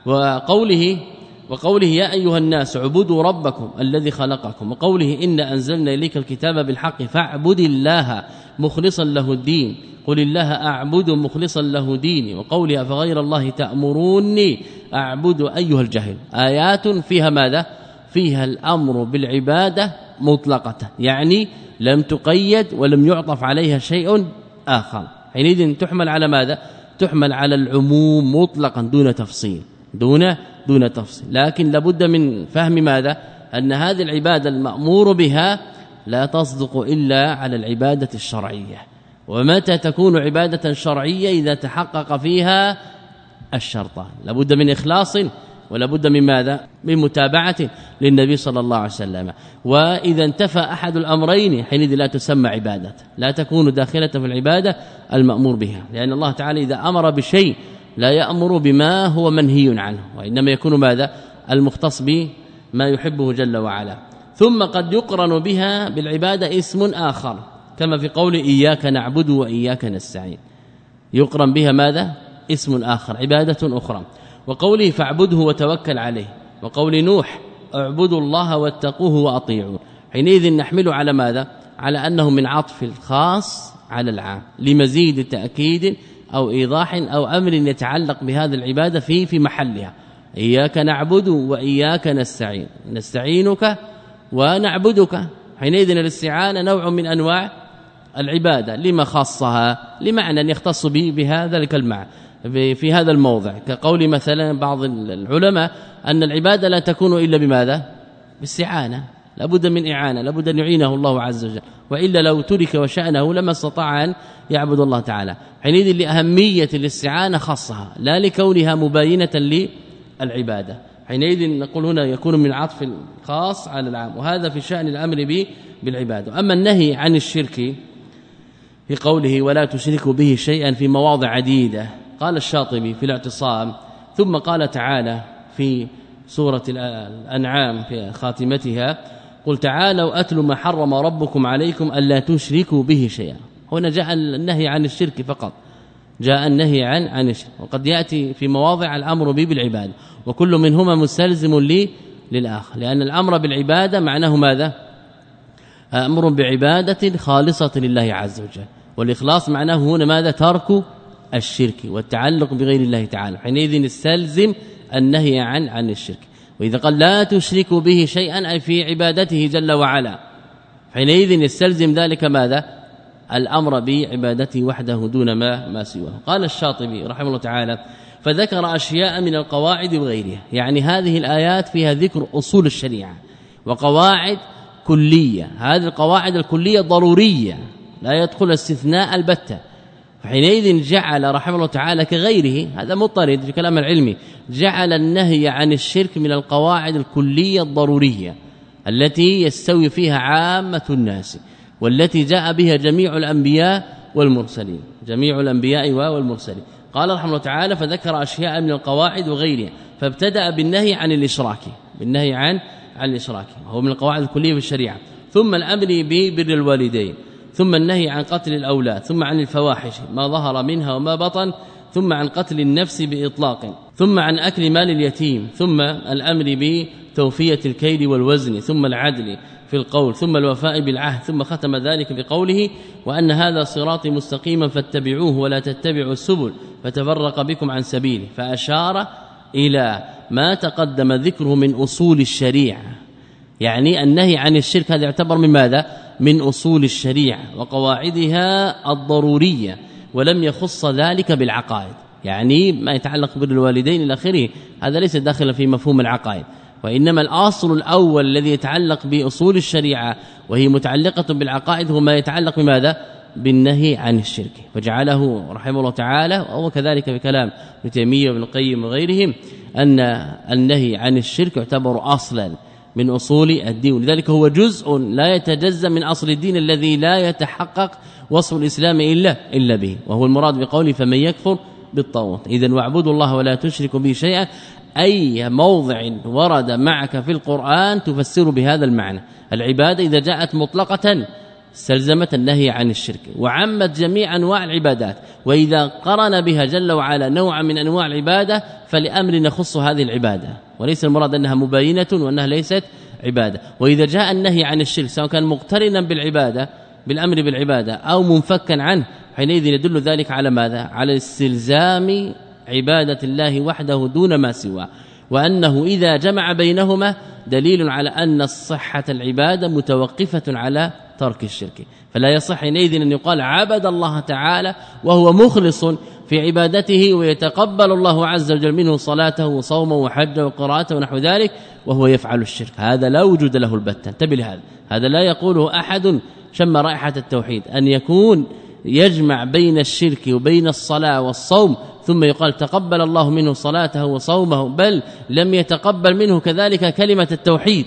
وقوله وقوله يا أيها الناس اعبدوا ربكم الذي خلقكم، وقوله إن أنزلنا إليك الكتاب بالحق فاعبد الله مخلصا له الدين قل الله أعبد مخلصا له ديني، وقولها فغير الله تأمروني أعبد أيها الجاهل. آيات فيها ماذا فيها الأمر بالعبادة مطلقة يعني لم تقيد ولم يعطف عليها شيء آخر، حينئذ تحمل على ماذا تحمل على العموم مطلقا دون تفصيل دون دون تفصيل. لكن لابد من فهم ماذا أن هذه العبادة المأمور بها لا تصدق إلا على العبادة الشرعية. ومتى تكون عبادة شرعية؟ إذا تحقق فيها الشرطان، لابد من إخلاص ولابد من ماذا من متابعة للنبي صلى الله عليه وسلم. وإذا انتفى أحد الأمرين حينئذ لا تسمى عبادة، لا تكون داخلة في العبادة المأمور بها، لأن الله تعالى إذا أمر بشيء لا يأمر بما هو منهي عنه، وإنما يكون ماذا المختص به ما يحبه جل وعلا. ثم قد يقرن بها بالعبادة اسم آخر كما في قول إياك نعبد وإياك نستعين، يقرن بها ماذا اسم آخر عبادة أخرى. وقوله فاعبده وتوكل عليه، وقول نوح اعبدوا الله واتقوه وأطيعوا، حينئذ نحمل على ماذا على أنه من عطف الخاص على العام لمزيد تأكيد أو إيضاح أو أمر يتعلق بهذا العبادة في في محلها. إياك نعبد وإياك نستعين، نستعينك ونعبدك، حينئذ الاستعانة نوع من أنواع العبادة لما خاصها لمعنى يختص به بهذا المعنى في هذا الموضع، كقول مثلا بعض العلماء أن العبادة لا تكون إلا بماذا باستعانة، لابد من إعانة، لابد أن يعينه الله عز وجل، وإلا لو ترك وشأنه لما استطاع أن يعبد الله تعالى. حينئذ لأهمية الاستعانة خاصها لا لكونها مباينة للعبادة، حينئذ نقول هنا يكون من عطف الخاص على العام، وهذا في شأن الأمر به بالعبادة. أما النهي عن الشرك في قوله ولا تشركوا به شيئا في مواضع عديدة، قال الشاطبي في الاعتصام ثم قال تعالى في سورة الأنعام في خاتمتها قل تعالوا أتل ما حرم ربكم عليكم ألا تشركوا به شيئا. هنا جاء النهي عن الشرك فقط، جاء النهي عن عن الشرك، وقد يأتي في مواضع الأمر به بالعبادة، وكل منهما مستلزم لي للآخر، لأن الأمر بالعبادة معناه ماذا أمر بعبادة خالصة لله عز وجل، والإخلاص معناه هنا ماذا ترك الشرك والتعلق بغير الله تعالى، حينئذ نستلزم النهي عن عن الشرك. وإذا قال لا تشركوا به شيئا أي في عبادته جل وعلا، حينئذ يستلزم ذلك ماذا؟ الأمر بعبادته وحده دون ما ما سواه. قال الشاطبي رحمه الله تعالى: فذكر أشياء من القواعد وغيرها، يعني هذه الآيات فيها ذكر أصول الشريعة وقواعد كلية، هذه القواعد الكلية ضرورية لا يدخل استثناء البتة، فحينئذ جعل رحمه الله تعالى كغيره، هذا مضطرد في كلام العلمي، جعل النهي عن الشرك من القواعد الكلية الضرورية التي يستوي فيها عامة الناس، والتي جاء بها جميع الأنبياء والمرسلين، جميع الأنبياء والمرسلين. قال رحمه الله تعالى: فذكر أشياء من القواعد وغيرها، فابتدأ بالنهي عن الإشراك، بالنهي عن عن الإشراك وهو من القواعد الكلية في الشريعة، ثم الأمر ببر الوالدين، ثم النهي عن قتل الأولاد، ثم عن الفواحش ما ظهر منها وما بطن، ثم عن قتل النفس بإطلاق، ثم عن أكل مال اليتيم، ثم الأمر بتوفية الكيل والوزن، ثم العدل في القول، ثم الوفاء بالعهد، ثم ختم ذلك بقوله: وأن هذا صراطي مستقيما فاتبعوه ولا تتبعوا السبل فتفرق بكم عن سبيله. فأشار إلى ما تقدم ذكره من أصول الشريعة، يعني النهي عن الشرك هذا يعتبر من ماذا؟ من أصول الشريعة وقواعدها الضرورية، ولم يخص ذلك بالعقائد، يعني ما يتعلق بالوالدين إلى آخره هذا ليس داخلا في مفهوم العقائد، وإنما الأصل الأول الذي يتعلق بأصول الشريعة وهي متعلقة بالعقائد هو ما يتعلق بماذا؟ بالنهي عن الشرك، فجعله رحمه الله تعالى، وهو كذلك في كلام ابن تيمية وابن القيم وغيرهم، أن النهي عن الشرك يعتبر أصلا من أصول الدين، ولذلك هو جزء لا يتجزأ من أصل الدين الذي لا يتحقق وصف الإسلام إلا إلا به، وهو المراد بقوله: فمن يكفر بالطاغوت. إذن واعبدوا الله ولا تشركوا به شيئا، أي موضع ورد معك في القرآن تفسر بهذا المعنى. العبادة إذا جاءت مطلقة استلزمت النهي عن الشرك وعمت جميع أنواع العبادات، وإذا قرن بها جل وعلا نوع من أنواع العبادة فلأمر يخص هذه العبادة، وليس المراد أنها مباينة وأنها ليست عبادة. وإذا جاء النهي عن الشرك سواء كان مقترنا بالعبادة بالأمر بالعبادة أو منفكا عنه، حينئذ يدل ذلك على ماذا؟ على استلزام عبادة الله وحده دون ما سواه، وأنه إذا جمع بينهما دليل على أن الصحة العبادة متوقفة على ترك الشرك، فلا يصح حينئذ أن يقال عبد الله تعالى وهو مخلص في عبادته ويتقبل الله عز وجل منه صلاته وصومه وحجه وقراءته ونحو ذلك وهو يفعل الشرك، هذا لا وجود له البتة. انتبه لهذا، هذا لا يقوله أحد شم رائحة التوحيد، أن يكون يجمع بين الشرك وبين الصلاة والصوم ثم يقال تقبل الله منه صلاته وصومه، بل لم يتقبل منه كذلك كلمة التوحيد،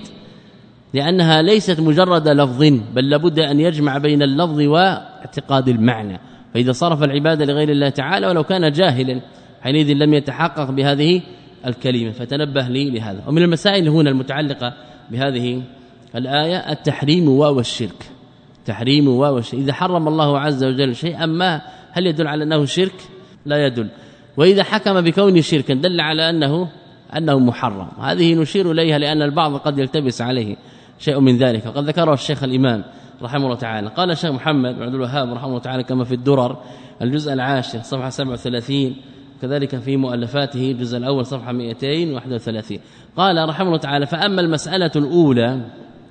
لأنها ليست مجرد لفظ، بل لابد أن يجمع بين اللفظ واعتقاد المعنى. فإذا صرف العبادة لغير الله تعالى ولو كان جاهلا حينئذ لم يتحقق بهذه الكلمة، فتنبه لي لهذا. ومن المسائل هنا المتعلقة بهذه الآية التحريم والشرك، تحريم والشرك. إذا حرم الله عز وجل شيئا ما هل يدل على أنه شرك؟ لا يدل. وإذا حكم بكونه شركا دل على أنه أنه محرم، هذه نشير إليها لأن البعض قد يلتبس عليه شيء من ذلك، وقد ذكره الشيخ الإمام رحمه الله تعالى. قال الشيخ محمد بن عبد الوهاب رحمه الله تعالى كما في الدرر الجزء العاشر صفحة سبعة وثلاثين، كذلك في مؤلفاته الجزء الأول صفحة مئتين وواحد وثلاثين، قال رحمه الله تعالى: فأما المسألة الأولى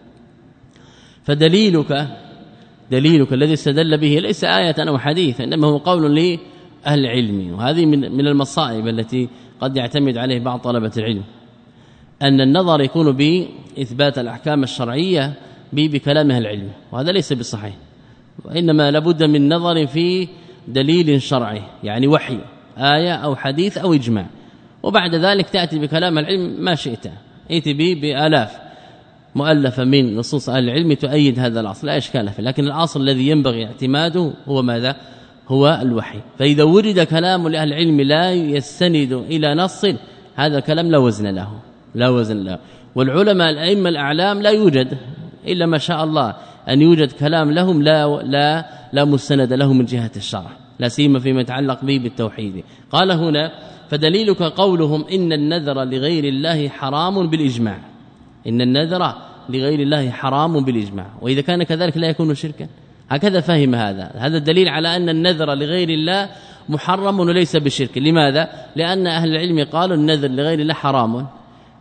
فدليلك دليلك الذي استدل به ليس آية أو حديث، إنما هو قول لأهل العلم، وهذه من من المصائب التي قد يعتمد عليه بعض طلبة العلم، أن النظر يكون بإثبات الأحكام الشرعية بكلام أهل العلم، وهذا ليس بصحيح، وإنما لابد من نظر في دليل شرعي، يعني وحي آية أو حديث أو إجماع، وبعد ذلك تأتي بكلام العلم ما شئت، ائت به بآلاف مؤلفة من نصوص أهل العلم تؤيد هذا الأصل، لا إشكال فيه، لكن الأصل الذي ينبغي اعتماده هو ماذا؟ هو الوحي. فإذا ورد كلام لأهل العلم لا يستند إلى نص، هذا الكلام لا وزن له لا وزن له. والعلماء الأئمة الأعلام لا يوجد إلا ما شاء الله أن يوجد كلام لهم لا لا لا مستند له من جهة الشرع، لا سيما فيما يتعلق به بالتوحيد. قال هنا: فدليلك قولهم إن النذر لغير الله حرام بالإجماع، إن النذر لغير الله حرام بالإجماع، وإذا كان كذلك لا يكون شركا، هكذا فهم هذا هذا الدليل على أن النذر لغير الله محرم وليس بشرك. لماذا؟ لأن أهل العلم قالوا النذر لغير الله حرام،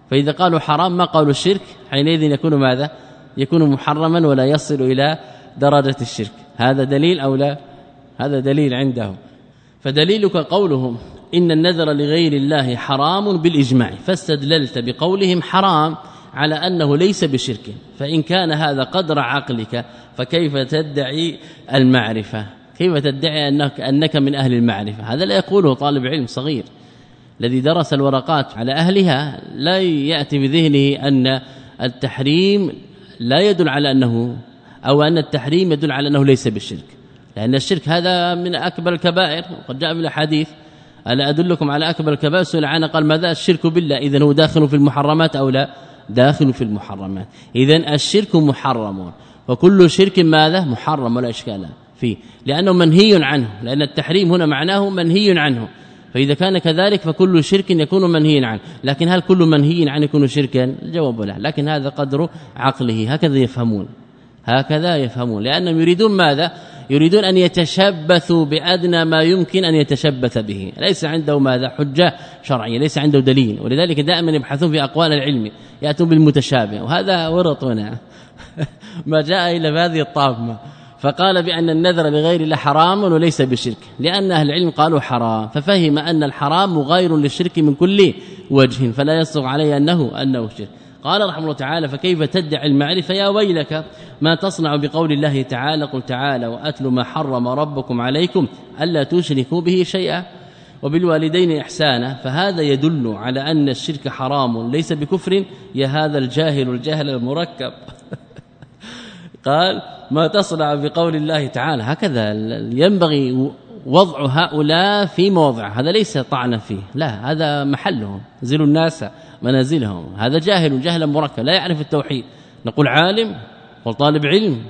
فإذا قالوا حرام ما قالوا الشرك حينئذ يكون ماذا يكون محرما ولا يصل إلى درجة الشرك. هذا دليل أو لا؟ هذا دليل عندهم. فدليلك قولهم إن النذر لغير الله حرام بالإجماع، فاستدللت بقولهم حرام على أنه ليس بشرك، فإن كان هذا قدر عقلك فكيف تدعي المعرفة؟ كيف تدعي أنك, أنك من أهل المعرفة؟ هذا لا يقوله طالب علم صغير الذي درس الورقات على أهلها، لا يأتي بذهنه أن التحريم لا يدل على أنه أو أن التحريم يدل على أنه ليس بالشرك، لأن الشرك هذا من أكبر الكبائر، وقد جاء في الحديث ألا أدلكم على أكبر الكبائر؟ سئل عنه قال ماذا؟ الشرك بالله. إذن هو داخل في المحرمات أو لا؟ داخل في المحرمات. إذن الشرك محرم، وكل شرك ماذا؟ محرم ولا إشكال فيه، لأنه منهي عنه، لأن التحريم هنا معناه منهي عنه، فإذا كان كذلك فكل شرك يكون منهي عنه. لكن هل كل منهي عنه يكون شركا؟ الجواب لا، لكن هذا قدر عقله، هكذا يفهمون هكذا يفهمون لأنهم يريدون ماذا؟ يريدون أن يتشبثوا بأدنى ما يمكن أن يتشبث به، ليس عنده ماذا؟ حجة شرعية، ليس عنده دليل، ولذلك دائما يبحثون في أقوال العلم، يأتون بالمتشابه، وهذا ورطنا ما جاء إلا بهذه الطامة. فقال بأن النذر لغير الله حرام وليس بشرك، لأن أهل العلم قالوا حرام، ففهم أن الحرام مغاير للشرك من كل وجه، فلا يصدق عليه أنه أنه شرك. قال رحمه الله تعالى فكيف تدعي المعرفة؟ يا ويلك ما تصنع بقول الله تعالى قل تعالى وأتل ما حرم ربكم عليكم ألا تشركوا به شيئا وبالوالدين إحسانا، فهذا يدل على أن الشرك حرام ليس بكفر. يا هذا الجاهل الجهل المركب قال ما تصنع بقول الله تعالى، هكذا ينبغي وضع هؤلاء في موضع، هذا ليس طعنا فيه، لا هذا محلهم، نزلوا الناس منازلهم. هذا جاهل جهلا مركب لا يعرف التوحيد، نقول عالم وطالب علم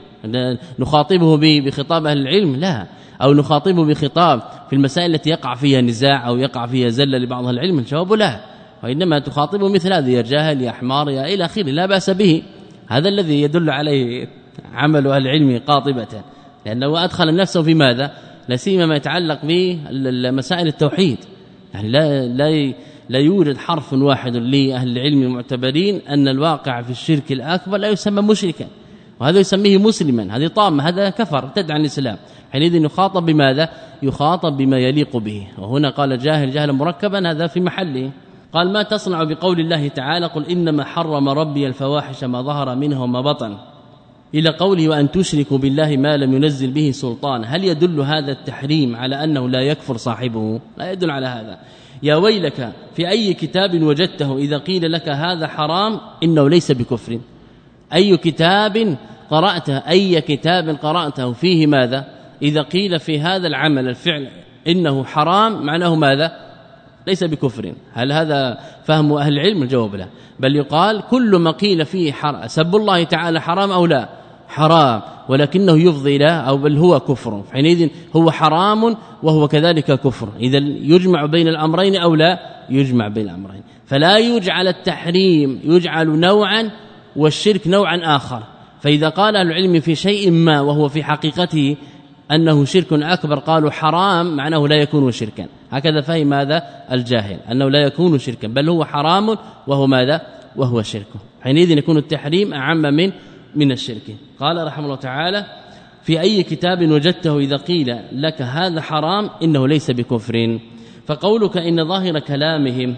نخاطبه بخطاب اهل العلم؟ لا، أو نخاطبه بخطاب في المسائل التي يقع فيها نزاع أو يقع فيها زلة لبعض اهل العلم؟ الجواب لا، وإنما تخاطبه مثل هذا، يا جاهل يا حمار يا إلى آخره، لا بأس به. هذا الذي يدل عليه عمل اهل العلم قاطبة، لأنه أدخل نفسه في ماذا؟ لا سيما ما يتعلق بمسائل التوحيد، يعني لا لا لا يوجد حرف واحد لأهل العلم المعتبرين أن الواقع في الشرك الأكبر لا يسمى مشركا، وهذا يسميه مسلما، هذه طامة، هذا كفر تدعى عن الإسلام. حينئذ يخاطب بماذا؟ يخاطب بما يليق به. وهنا قال جاهل جهلا مركبا، هذا في محله. قال ما تصنع بقول الله تعالى قل إنما حرم ربي الفواحش ما ظهر منها وما بطن إلى قوله وأن تشركوا بالله ما لم ينزل به سلطان، هل يدل هذا التحريم على أنه لا يكفر صاحبه؟ لا يدل على هذا. يا ويلك في أي كتاب وجدته إذا قيل لك هذا حرام إنه ليس بكفر؟ أي كتاب قرأته أي كتاب قرأته فيه ماذا؟ إذا قيل في هذا العمل الفعل إنه حرام معناه ماذا؟ ليس بكفر. هل هذا فهم أهل العلم؟ الجواب لا، بل يقال كل ما قيل فيه حرام، سب الله تعالى حرام أو لا؟ حرام، ولكنه يفضي إلى أو بل هو كفر، حينئذ هو حرام وهو كذلك كفر. إذا يجمع بين الأمرين أو لا؟ يجمع بين الأمرين، فلا يجعل التحريم يجعل نوعا والشرك نوعا آخر. فإذا قال العلم في شيء ما وهو في حقيقته أنه شرك أكبر قالوا حرام معناه لا يكون شركا، هكذا فهم هذا الجاهل أنه لا يكون شركا، بل هو حرام وهو ماذا؟ وهو شرك. حينئذ يكون التحريم أعم من من الشرك. قال رحمه الله تعالى في أي كتاب وجدته إذا قيل لك هذا حرام إنه ليس بكفر. فقولك إن ظاهر كلامهم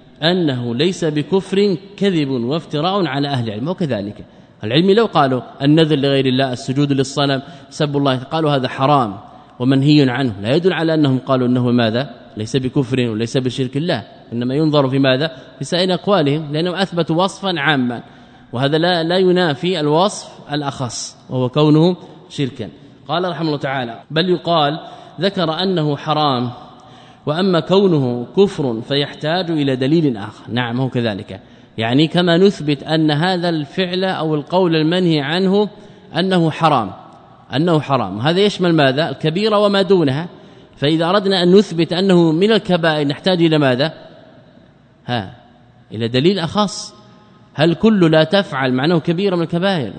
أنه ليس بكفر كذب وافتراء على أهل العلم، وكذلك العلم لو قالوا النذر لغير الله، السجود للصنم، سب الله، قالوا هذا حرام ومنهي عنه، لا يدل على أنهم قالوا أنه ماذا؟ ليس بكفر وليس بشرك الله، إنما ينظر في ماذا؟ في سائر أقوالهم، لأنهم أثبتوا وصفا عاما، وهذا لا, لا ينافي الوصف الأخص وهو كونه شركا. قال رحمه الله تعالى بل يقال ذكر أنه حرام، وأما كونه كفر فيحتاج إلى دليل آخر. نعم هو كذلك، يعني كما نثبت أن هذا الفعل أو القول المنهي عنه أنه حرام أنه حرام هذا يشمل ماذا؟ الكبيرة وما دونها. فإذا أردنا أن نثبت أنه من الكبائر نحتاج إلى ماذا؟ ها إلى دليل أخص. هل كل لا تفعل معناه كبيرة من الكبائر؟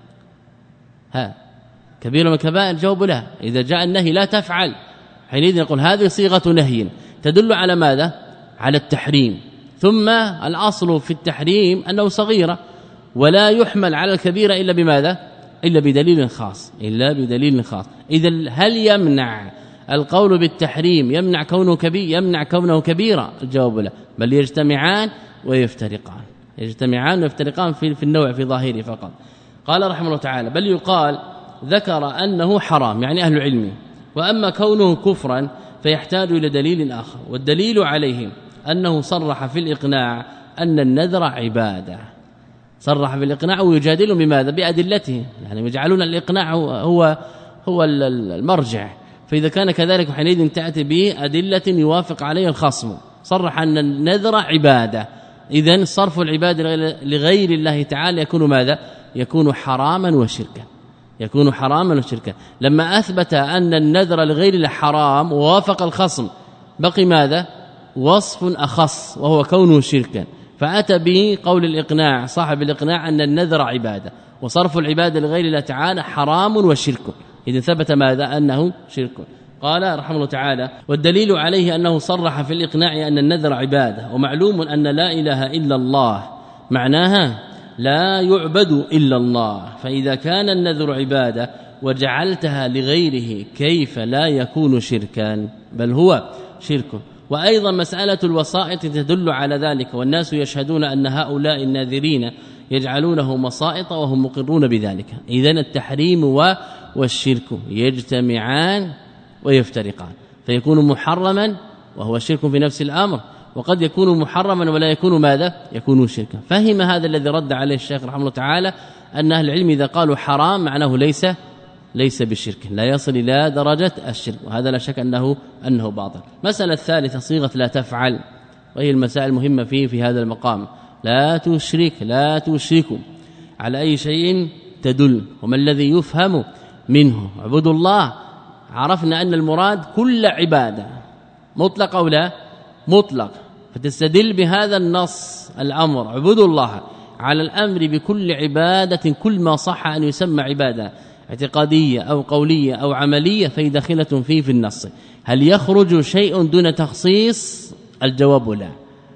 ها كبيرة من الكبائر؟ جواب لا. إذا جاء النهي لا تفعل حينئذ نقول هذه صيغة نهي تدل على ماذا؟ على التحريم. ثم الأصل في التحريم أنه صغيرة ولا يحمل على الكبيرة إلا بماذا إلا بدليل خاص إلا بدليل خاص. إذا هل يمنع القول بالتحريم يمنع كونه كبير يمنع كونه كبيرة؟ الجواب لا، بل يجتمعان ويفترقان يجتمعان ويفترقان في في النوع في ظاهره فقط. قال رحمه الله تعالى بل يقال ذكر أنه حرام يعني أهل العلم، وأما كونه كفرا فيحتاج إلى دليل آخر، والدليل عليه أنه صرح في الإقناع أن النذر عبادة، صرح في الإقناع ويجادل بماذا بأدلته، يعني يجعلون الإقناع هو هو المرجع، فإذا كان كذلك حينئذ تأتي بأدلة يوافق عليه الخصم. صرح أن النذر عبادة، إذن صرف العبادة لغير الله تعالى يكون ماذا يكون حراما وشركا يكون حراما وشركا. لما أثبت أن النذر لغير الله حرام ووافق الخصم بقي ماذا وصف أخص وهو كونه شركا، فأتى به قول الإقناع صاحب الإقناع أن النذر عبادة وصرف العبادة لغير الله تعالى حرام وشرك، إذا ثبت ماذا أنه شرك. قال رحمه الله تعالى والدليل عليه أنه صرح في الإقناع أن النذر عبادة، ومعلوم أن لا إله إلا الله معناها لا يعبد إلا الله، فإذا كان النذر عبادة وجعلتها لغيره كيف لا يكون شركا بل هو شرك. وأيضا مسألة الوسائط تدل على ذلك، والناس يشهدون أن هؤلاء الناذرين يجعلونه مسائط وهم مقرون بذلك. إذن التحريم والشرك يجتمعان ويفترقان، فيكون محرما وهو شرك في نفس الأمر، وقد يكون محرما ولا يكون ماذا يكون شركا. فهم هذا الذي رد عليه الشيخ رحمه الله تعالى أن أهل العلم إذا قالوا حرام معناه ليس ليس بالشرك، لا يصل إلى درجة الشرك، وهذا لا شك أنه أنه باطل. مسألة الثالثة صيغة لا تفعل، وهي المسائل المهمة فيه في هذا المقام. لا تشرك لا تشركوا على أي شيء تدل، وما الذي يفهم منه عبد الله. عرفنا أن المراد كل عبادة مطلق أو لا مطلق، فتستدل بهذا النص الأمر عبد الله على الأمر بكل عبادة كل ما صح أن يسمى عبادة اعتقادية أو قولية أو عملية فهي داخلة فيه في النص. هل يخرج شيء دون تخصيص؟ الجواب لا،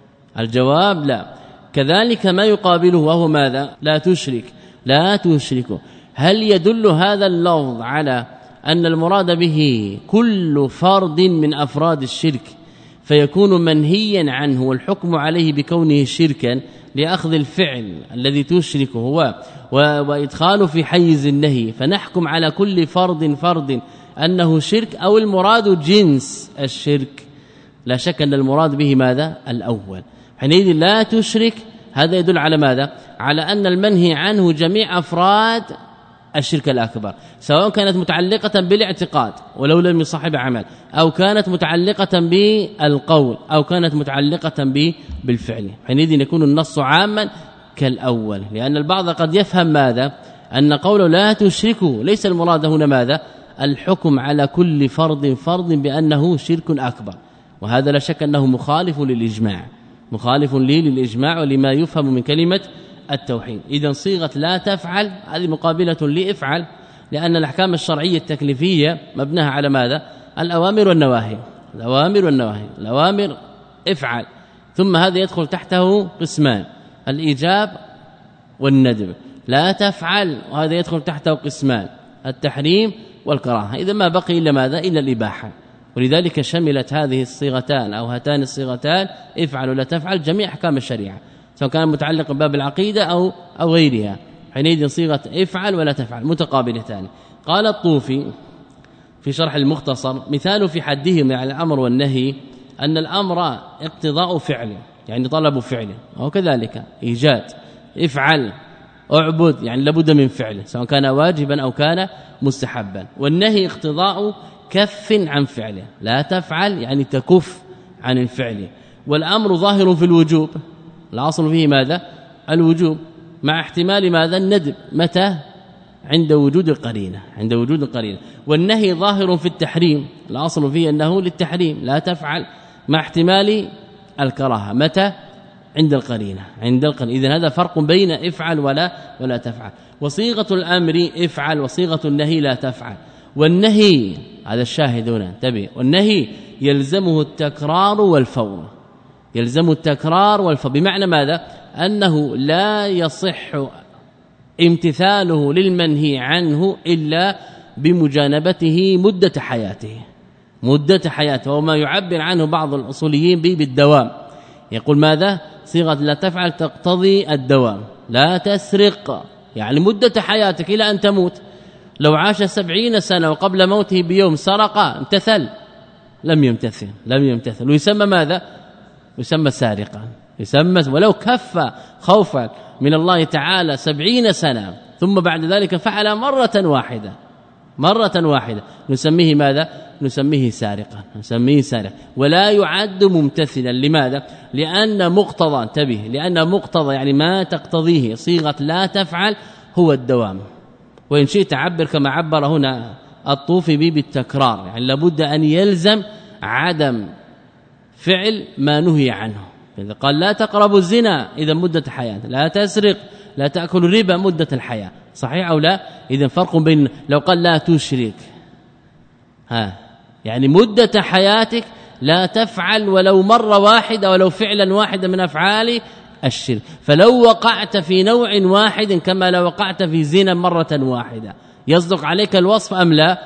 الجواب لا. كذلك ما يقابله وهو ماذا لا تشرك لا تشركوا، هل يدل هذا اللفظ على أن المراد به كل فرد من أفراد الشرك فيكون منهيا عنه والحكم عليه بكونه شركا لأخذ الفعل الذي تشركه هو وإدخاله في حيز النهي، فنحكم على كل فرد فرد أنه شرك، أو المراد جنس الشرك؟ لا شك أن المراد به ماذا الأول. حينئذ لا تشرك هذا يدل على ماذا على أن المنهي عنه جميع أفراد الشرك الأكبر، سواء كانت متعلقة بالاعتقاد ولو لم يصاحب عمل، أو كانت متعلقة بالقول، أو كانت متعلقة بالفعل. حينئذ يكون النص عاما كالأول، لأن البعض قد يفهم ماذا أن قوله لا تشركوا ليس المراد هنا ماذا الحكم على كل فرد فرد بأنه شرك أكبر، وهذا لا شك أنه مخالف للإجماع مخالف لي للإجماع ولما يفهم من كلمة التوحيد. إذن صيغة لا تفعل هذه مقابلة لافعل، لأن الأحكام الشرعية التكليفية مبناها على ماذا الأوامر والنواهي الأوامر والنواهي الأوامر افعل، ثم هذا يدخل تحته قسمان الإيجاب والندب. لا تفعل وهذا يدخل تحته قسمان التحريم والكراهه، إذا ما بقي إلا ماذا إلا الإباحة. ولذلك شملت هذه الصيغتان أو هاتان الصيغتان افعل ولا تفعل جميع أحكام الشريعة، سواء كان متعلق بباب العقيدة أو أو غيرها. حينئذ صيغة افعل ولا تفعل متقابلتان. قال الطوفي في شرح المختصر مثال في حدهم على الأمر والنهي أن الأمر اقتضاء فعل يعني طلب فعل، وكذلك إيجاد افعل اعبد يعني لابد من فعل سواء كان واجبا أو كان مستحبا، والنهي اقتضاء كف عن فعله، لا تفعل يعني تكف عن الفعل. والأمر ظاهر في الوجوب، الأصل فيه ماذا الوجوب مع احتمال ماذا الندب متى عند وجود القرينه عند وجود القرينه. والنهي ظاهر في التحريم، الأصل فيه أنه للتحريم لا تفعل مع احتمال الكراهه متى عند القرينه عند القرينه. اذا هذا فرق بين افعل ولا ولا تفعل. وصيغه الامر افعل وصيغه النهي لا تفعل. والنهي هذا الشاهد هنا انتبه، والنهي يلزمه التكرار والفور، يلزم التكرار والفضل. بمعنى ماذا؟ أنه لا يصح امتثاله للمنهي عنه إلا بمجانبته مدة حياته مدة حياته وما يعبر عنه بعض الأصوليين به بالدوام. يقول ماذا؟ صيغة لا تفعل تقتضي الدوام. لا تسرق يعني مدة حياتك إلى أن تموت. لو عاش سبعين سنة وقبل موته بيوم سرق امتثل؟ لم يمتثل لم يمتثل ويسمى ماذا؟ يسمى سارقا. يسمى ولو كف خوفا من الله تعالى سبعين سنة ثم بعد ذلك فعل مرة واحدة مرة واحدة نسميه ماذا؟ نسميه سارقا نسميه سارقا ولا يعد ممتثلا. لماذا؟ لأن مقتضى انتبه لأن مقتضى يعني ما تقتضيه صيغة لا تفعل هو الدوام. وإن شئت عبر كما عبر هنا الطوفي به بالتكرار يعني لابد أن يلزم عدم فعل ما نهي عنه. إذا قال لا تقربوا الزنا إذا مدة حياة، لا تسرق لا تأكل الربا مدة الحياة، صحيح أو لا؟ إذا فرق بين لو قال لا تشرك ها يعني مدة حياتك لا تفعل ولو مرة واحدة ولو فعلا واحدا من أفعال الشرك. فلو وقعت في نوع واحد كما لو وقعت في زنا مرة واحدة يصدق عليك الوصف أم لا؟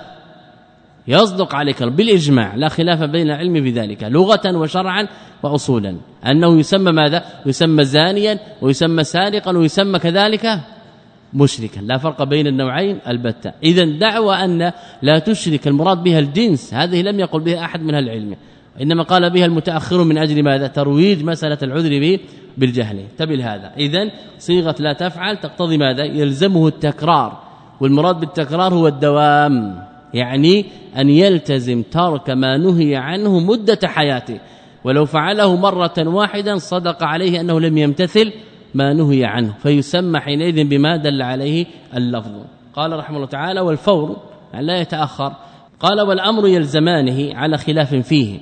يصدق عليك بالإجماع لا خلاف بين العلم بذلك لغة وشرعا وأصولا أنه يسمى ماذا؟ يسمى زانيا ويسمى سارقا ويسمى كذلك مشركا لا فرق بين النوعين البتة. إذن دعوى أن لا تشرك المراد بها الجنس هذه لم يقل بها أحد من العلم إنما قال بها المتأخر من أجل ماذا؟ ترويج مسألة العذر به بالجهل. تبل هذا. إذن صيغة لا تفعل تقتضي ماذا؟ يلزمه التكرار والمراد بالتكرار هو الدوام يعني أن يلتزم ترك ما نهي عنه مدة حياته ولو فعله مرة واحدا صدق عليه أنه لم يمتثل ما نهي عنه فيسمى حينئذ بما دل عليه اللفظ. قال رحمه الله تعالى والفور يعني لا يتأخر. قال والأمر يلزمانه على خلاف فيه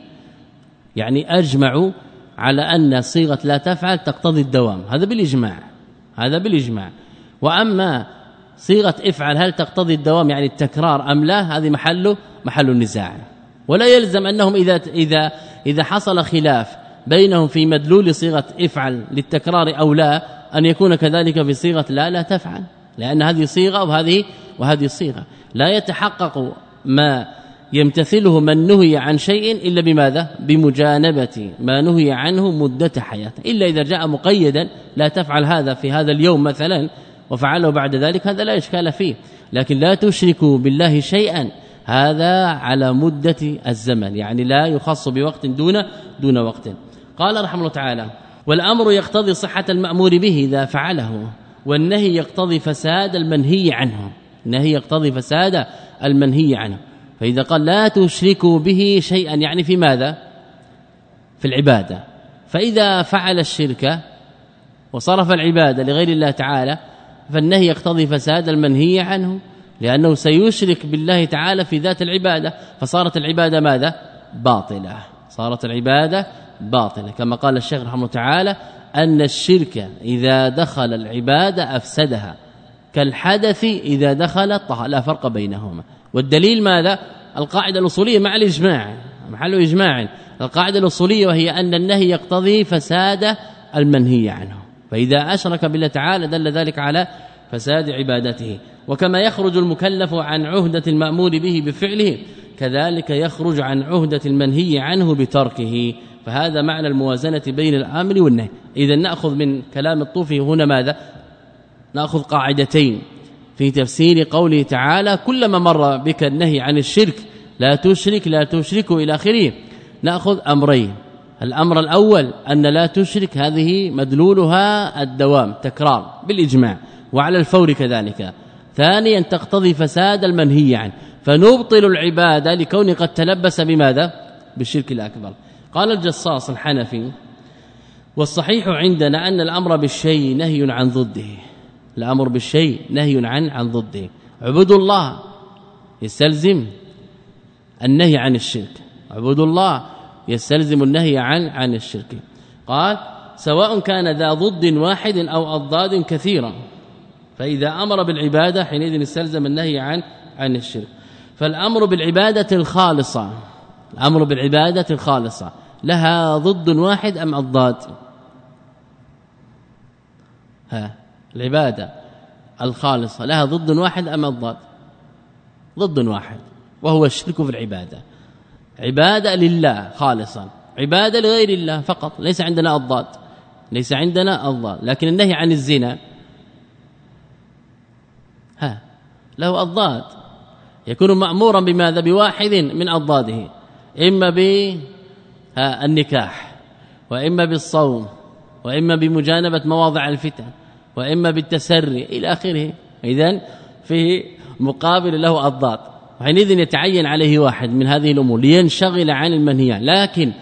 يعني أجمعوا على أن صيغة لا تفعل تقتضي الدوام هذا بالإجماع هذا بالإجماع. وأما صيغة افعل هل تقتضي الدوام يعني التكرار أم لا هذه محله محل النزاع. ولا يلزم أنهم إذا إذا إذا حصل خلاف بينهم في مدلول صيغة افعل للتكرار أو لا أن يكون كذلك في صيغة لا لا تفعل لأن هذه صيغة وهذه وهذه صيغة لا يتحقق ما يمتثله من نهي عن شيء إلا بماذا؟ بمجانبة ما نهي عنه مدة حياته إلا إذا جاء مقيدا لا تفعل هذا في هذا اليوم مثلا وفعله بعد ذلك هذا لا إشكال فيه. لكن لا تشركوا بالله شيئا هذا على مدة الزمن يعني لا يخص بوقت دون دون وقت. قال رحمه الله تعالى والأمر يقتضي صحة المأمور به إذا فعله والنهي يقتضي فساد المنهي عنه النهي يقتضي فساد المنهي عنه. فإذا قال لا تشركوا به شيئا يعني في ماذا؟ في العبادة. فإذا فعل الشرك وصرف العبادة لغير الله تعالى فالنهي يقتضي فساد المنهي عنه لأنه سيشرك بالله تعالى في ذات العبادة فصارت العبادة ماذا؟ باطلة صارت العبادة باطلة كما قال الشيخ رحمه الله تعالى أن الشرك إذا دخل العبادة أفسدها كالحدث إذا دخل الطهارة لا فرق بينهما. والدليل ماذا؟ القاعدة الأصولية مع الإجماع محل إجماع القاعدة الأصولية وهي أن النهي يقتضي فساد المنهي عنه فإذا أشرك بالله تعالى دل ذلك على فساد عبادته. وكما يخرج المكلف عن عهدة المأمور به بفعله كذلك يخرج عن عهدة المنهي عنه بتركه. فهذا معنى الموازنة بين الأمر والنهي. إذا نأخذ من كلام الطوفي هنا ماذا؟ نأخذ قاعدتين في تفسير قوله تعالى كلما مر بك النهي عن الشرك لا تشرك لا تشرك إلى آخره. نأخذ أمرين. الأمر الأول أن لا تشرك هذه مدلولها الدوام تكرار بالإجماع وعلى الفور كذلك. ثانيا تقتضي فساد المنهي عنه فنبطل العبادة لكون قد تلبس بماذا؟ بالشرك الأكبر. قال الجصاص الحنفي والصحيح عندنا أن الأمر بالشيء نهي عن ضده الأمر بالشيء نهي عن عن ضده. عبود الله يستلزم النهي عن الشرك عبود الله يستلزم النهي عن عن الشرك. قال سواء كان ذا ضد واحد أو أضداد كثيرا فإذا أمر بالعبادة حينئذ يستلزم النهي عن عن الشرك. فالأمر بالعبادة الخالصة الأمر بالعبادة الخالصة لها ضد واحد أم أضداد؟ ها العبادة الخالصة لها ضد واحد أم أضداد؟ ضد واحد، وهو الشرك في العبادة. عبادة لله خالصا، عبادة لغير الله فقط، ليس عندنا أضداد، ليس عندنا أضداد. لكن النهي عن الزنا ها له أضداد، يكون مأمورا بماذا؟ بواحد من أضداده، إما بالنكاح، وإما بالصوم، وإما بمجانبة مواضع الفتن، وإما بالتسري إلى آخره. إذن فيه مقابل له أضداد، وحينئذ يتعين عليه واحد من هذه الأمور لينشغل عن المنهيات. لكن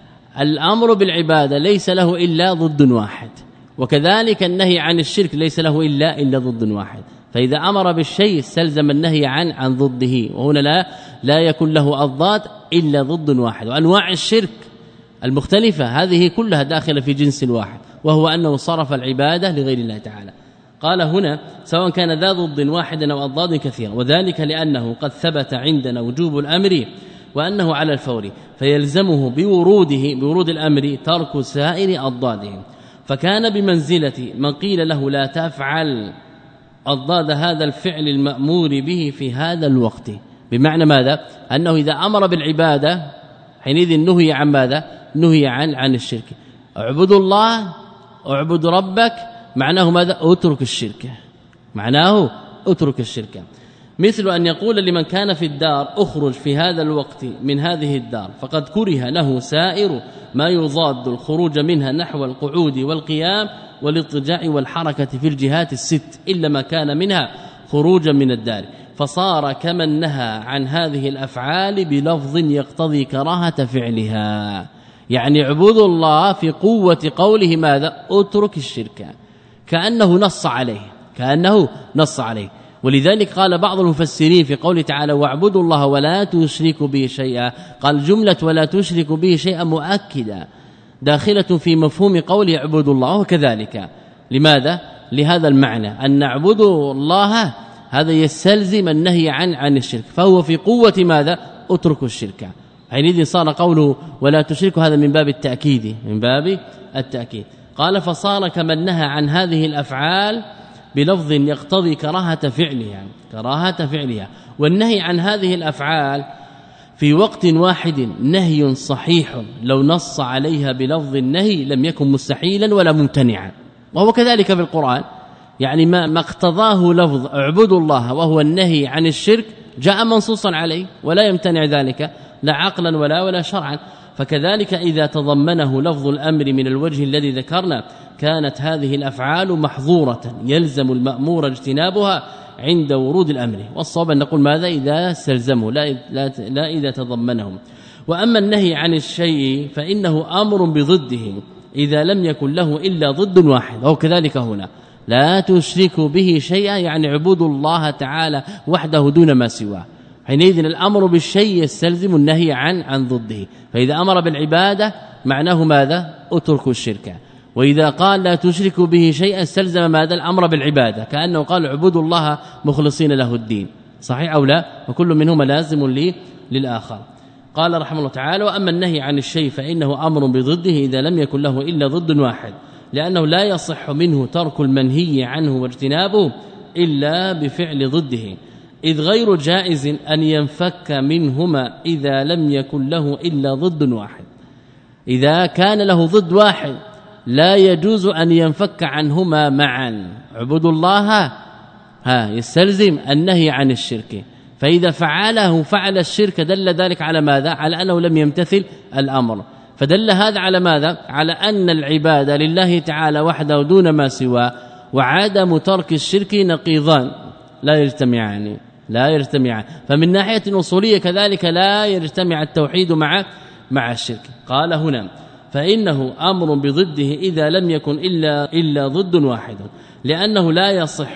الأمر بالعبادة ليس له إلا ضد واحد، وكذلك النهي عن الشرك ليس له إلا إلا ضد واحد. فإذا أمر بالشيء استلزم النهي عن عن ضده، وهنا لا لا يكون له أضداد إلا ضد واحد. وأنواع الشرك المختلفة هذه كلها داخلة في جنس واحد، وهو أنه صرف العبادة لغير الله تعالى. قال هنا سواء كان ذا ضد واحد أو أضداد كثيرة، وذلك لأنه قد ثبت عندنا وجوب الأمر وأنه على الفور، فيلزمه بوروده بورود الأمر ترك سائر أضداده، فكان بمنزلة من قيل له لا تفعل أضداد هذا الفعل المأمور به في هذا الوقت. بمعنى ماذا؟ أنه إذا أمر بالعبادة حينئذ نهي عن ماذا؟ نهي عن عن الشرك. اعبدوا الله، اعبد ربك، معناه ماذا؟ اترك الشرك، معناه اترك الشرك. مثل أن يقول لمن كان في الدار اخرج في هذا الوقت من هذه الدار، فقد كره له سائر ما يضاد الخروج منها نحو القعود والقيام والاضطجاع والحركة في الجهات الست، إلا ما كان منها خروجا من الدار، فصار كمن نهى عن هذه الأفعال بلفظ يقتضي كراهة فعلها. يعني اعبدوا الله في قوة قوله ماذا؟ اترك الشرك، كأنه نص عليه، كأنه نص عليه. ولذلك قال بعض المفسرين في قوله تعالى واعبدوا الله ولا تشركوا به شيئا، قال جملة ولا تشركوا به شيئا مؤكدة داخلة في مفهوم قوله اعبدوا الله. وكذلك لماذا؟ لهذا المعنى أن نعبدوا الله هذا يستلزم النهي عن عن الشرك، فهو في قوة ماذا؟ اتركوا الشرك. حينئذ صار قوله ولا تشركوا هذا من باب التأكيد، من باب التأكيد. قال فصار كمن نهى عن هذه الأفعال بلفظ يقتضي كراهة فعلها، كراهة فعلها. والنهي عن هذه الأفعال في وقت واحد نهي صحيح، لو نص عليها بلفظ النهي لم يكن مستحيلا ولا ممتنعا. وهو كذلك في القرآن، يعني ما ما اقتضاه لفظ اعبدوا الله وهو النهي عن الشرك جاء منصوصا عليه ولا يمتنع ذلك لا عقلا ولا ولا شرعا. فكذلك إذا تضمنه لفظ الأمر من الوجه الذي ذكرنا كانت هذه الأفعال محظورة يلزم المأمور اجتنابها عند ورود الأمر. والصواب أن نقول ماذا؟ إذا استلزمه لا, لا, لا إذا تضمنهم. وأما النهي عن الشيء فإنه أمر بضده إذا لم يكن له إلا ضد واحد، أو كذلك هنا لا تشركوا به شيئا، يعني اعبدوا الله تعالى وحده دون ما سواه. حينئذ الأمر بالشيء يستلزم النهي عن عن ضده. فإذا أمر بالعبادة معناه ماذا؟ اتركوا الشرك. وإذا قال لا تشركوا به شيئا استلزم ماذا؟ الأمر بالعبادة، كأنه قال اعبدوا الله مخلصين له الدين. صحيح أو لا؟ وكل منهما لازم لي للآخر. قال رحمه الله تعالى وأما النهي عن الشيء فإنه أمر بضده إذا لم يكن له إلا ضد واحد، لأنه لا يصح منه ترك المنهي عنه واجتنابه إلا بفعل ضده، إذ غير جائز أن ينفك منهما إذا لم يكن له إلا ضد واحد. إذا كان له ضد واحد لا يجوز أن ينفك عنهما معا. اعبدوا الله ها يستلزم النهي عن الشرك، فإذا فعله فعل الشرك دل ذلك على ماذا؟ على أنه لم يمتثل الأمر. فدل هذا على ماذا؟ على أن العبادة لله تعالى وحده دون ما سواه وعدم ترك الشرك نقيضان لا يجتمعان لا يجتمعان. فمن ناحية أصولية كذلك لا يجتمع التوحيد مع مع الشرك. قال هنا فإنه أمر بضده إذا لم يكن إلا إلا ضد واحد، لأنه لا يصح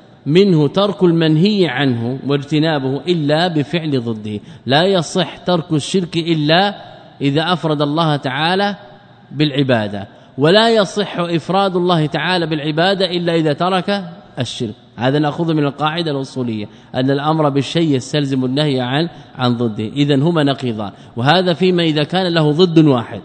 منه ترك المنهي عنه واجتنابه إلا بفعل ضده. لا يصح ترك الشرك إلا إذا أفرد الله تعالى بالعبادة، ولا يصح إفراد الله تعالى بالعبادة إلا إذا ترك الشرك. هذا نأخذ من القاعدة الأصولية أن الأمر بالشيء يستلزم النهي عن عن ضده. إذن هما نقيضان، وهذا فيما إذا كان له ضد واحد.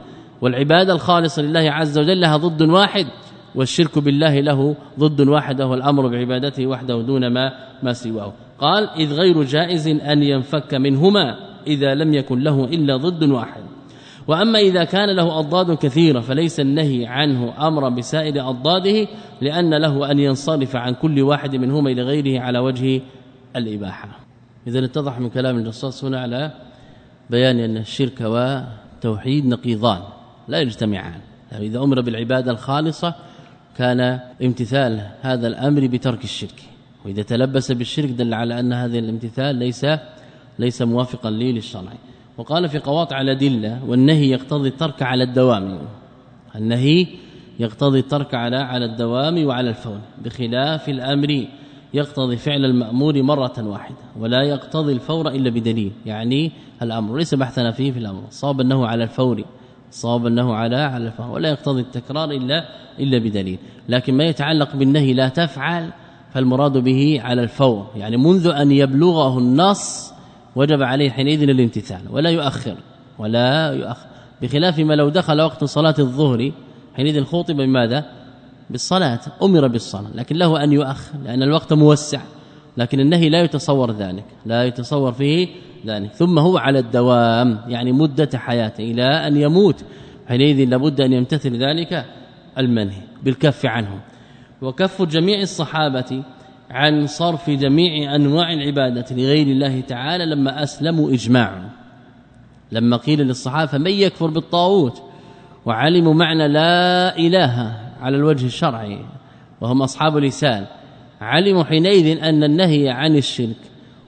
والعبادة الخالصة لله عز وجل لها ضد واحد، والشرك بالله له ضد واحد وهو الأمر بعبادته وحده دون ما ما سواه. قال إذ غير جائز أن ينفك منهما إذا لم يكن له إلا ضد واحد. وأما إذا كان له أضداد كثيرة فليس النهي عنه أمر بسائر أضداده، لأن له أن ينصرف عن كل واحد منهما إلى غيره على وجه الإباحة. إذا اتضح من كلام النصوص هنا على بيان أن الشرك والتوحيد نقيضان لا يجتمعان. يعني إذا أمر بالعبادة الخالصة كان امتثال هذا الأمر بترك الشرك، وإذا تلبس بالشرك دل على أن هذا الامتثال ليس ليس موافقا لي للشرع. وقال في قواطع الأدلة والنهي يقتضي الترك على الدوام، النهي يقتضي الترك على على الدوام وعلى الفور، بخلاف الأمر يقتضي فعل المأمور مرة واحدة ولا يقتضي الفور إلا بدليل. يعني الأمر ليس بحثنا فيه في الأمر، صاب أنه على الفور، صاب أنه على على الفور، ولا يقتضي التكرار إلا إلا بدليل. لكن ما يتعلق بالنهي لا تفعل فالمراد به على الفور، يعني منذ أن يبلغه النص وجب عليه حينئذ الامتثال ولا يؤخر ولا يؤخر، بخلاف ما لو دخل وقت صلاة الظهر حينئذ خطب بماذا؟ بالصلاة، أمر بالصلاة، لكن له أن يؤخر لأن الوقت موسع، لكن النهي لا يتصور ذلك، لا يتصور فيه ذلك. ثم هو على الدوام، يعني مدة حياته إلى أن يموت، حينئذ لابد أن يمتثل ذلك المنهي بالكف عنه. وكف جميع الصحابة عن صرف جميع أنواع العبادة لغير الله تعالى لما أسلموا إجماعا، لما قيل للصحابة من يكفر بالطاغوت وعلموا معنى لا إله على الوجه الشرعي وهم أصحاب لسان، علموا حينئذ أن النهي عن الشرك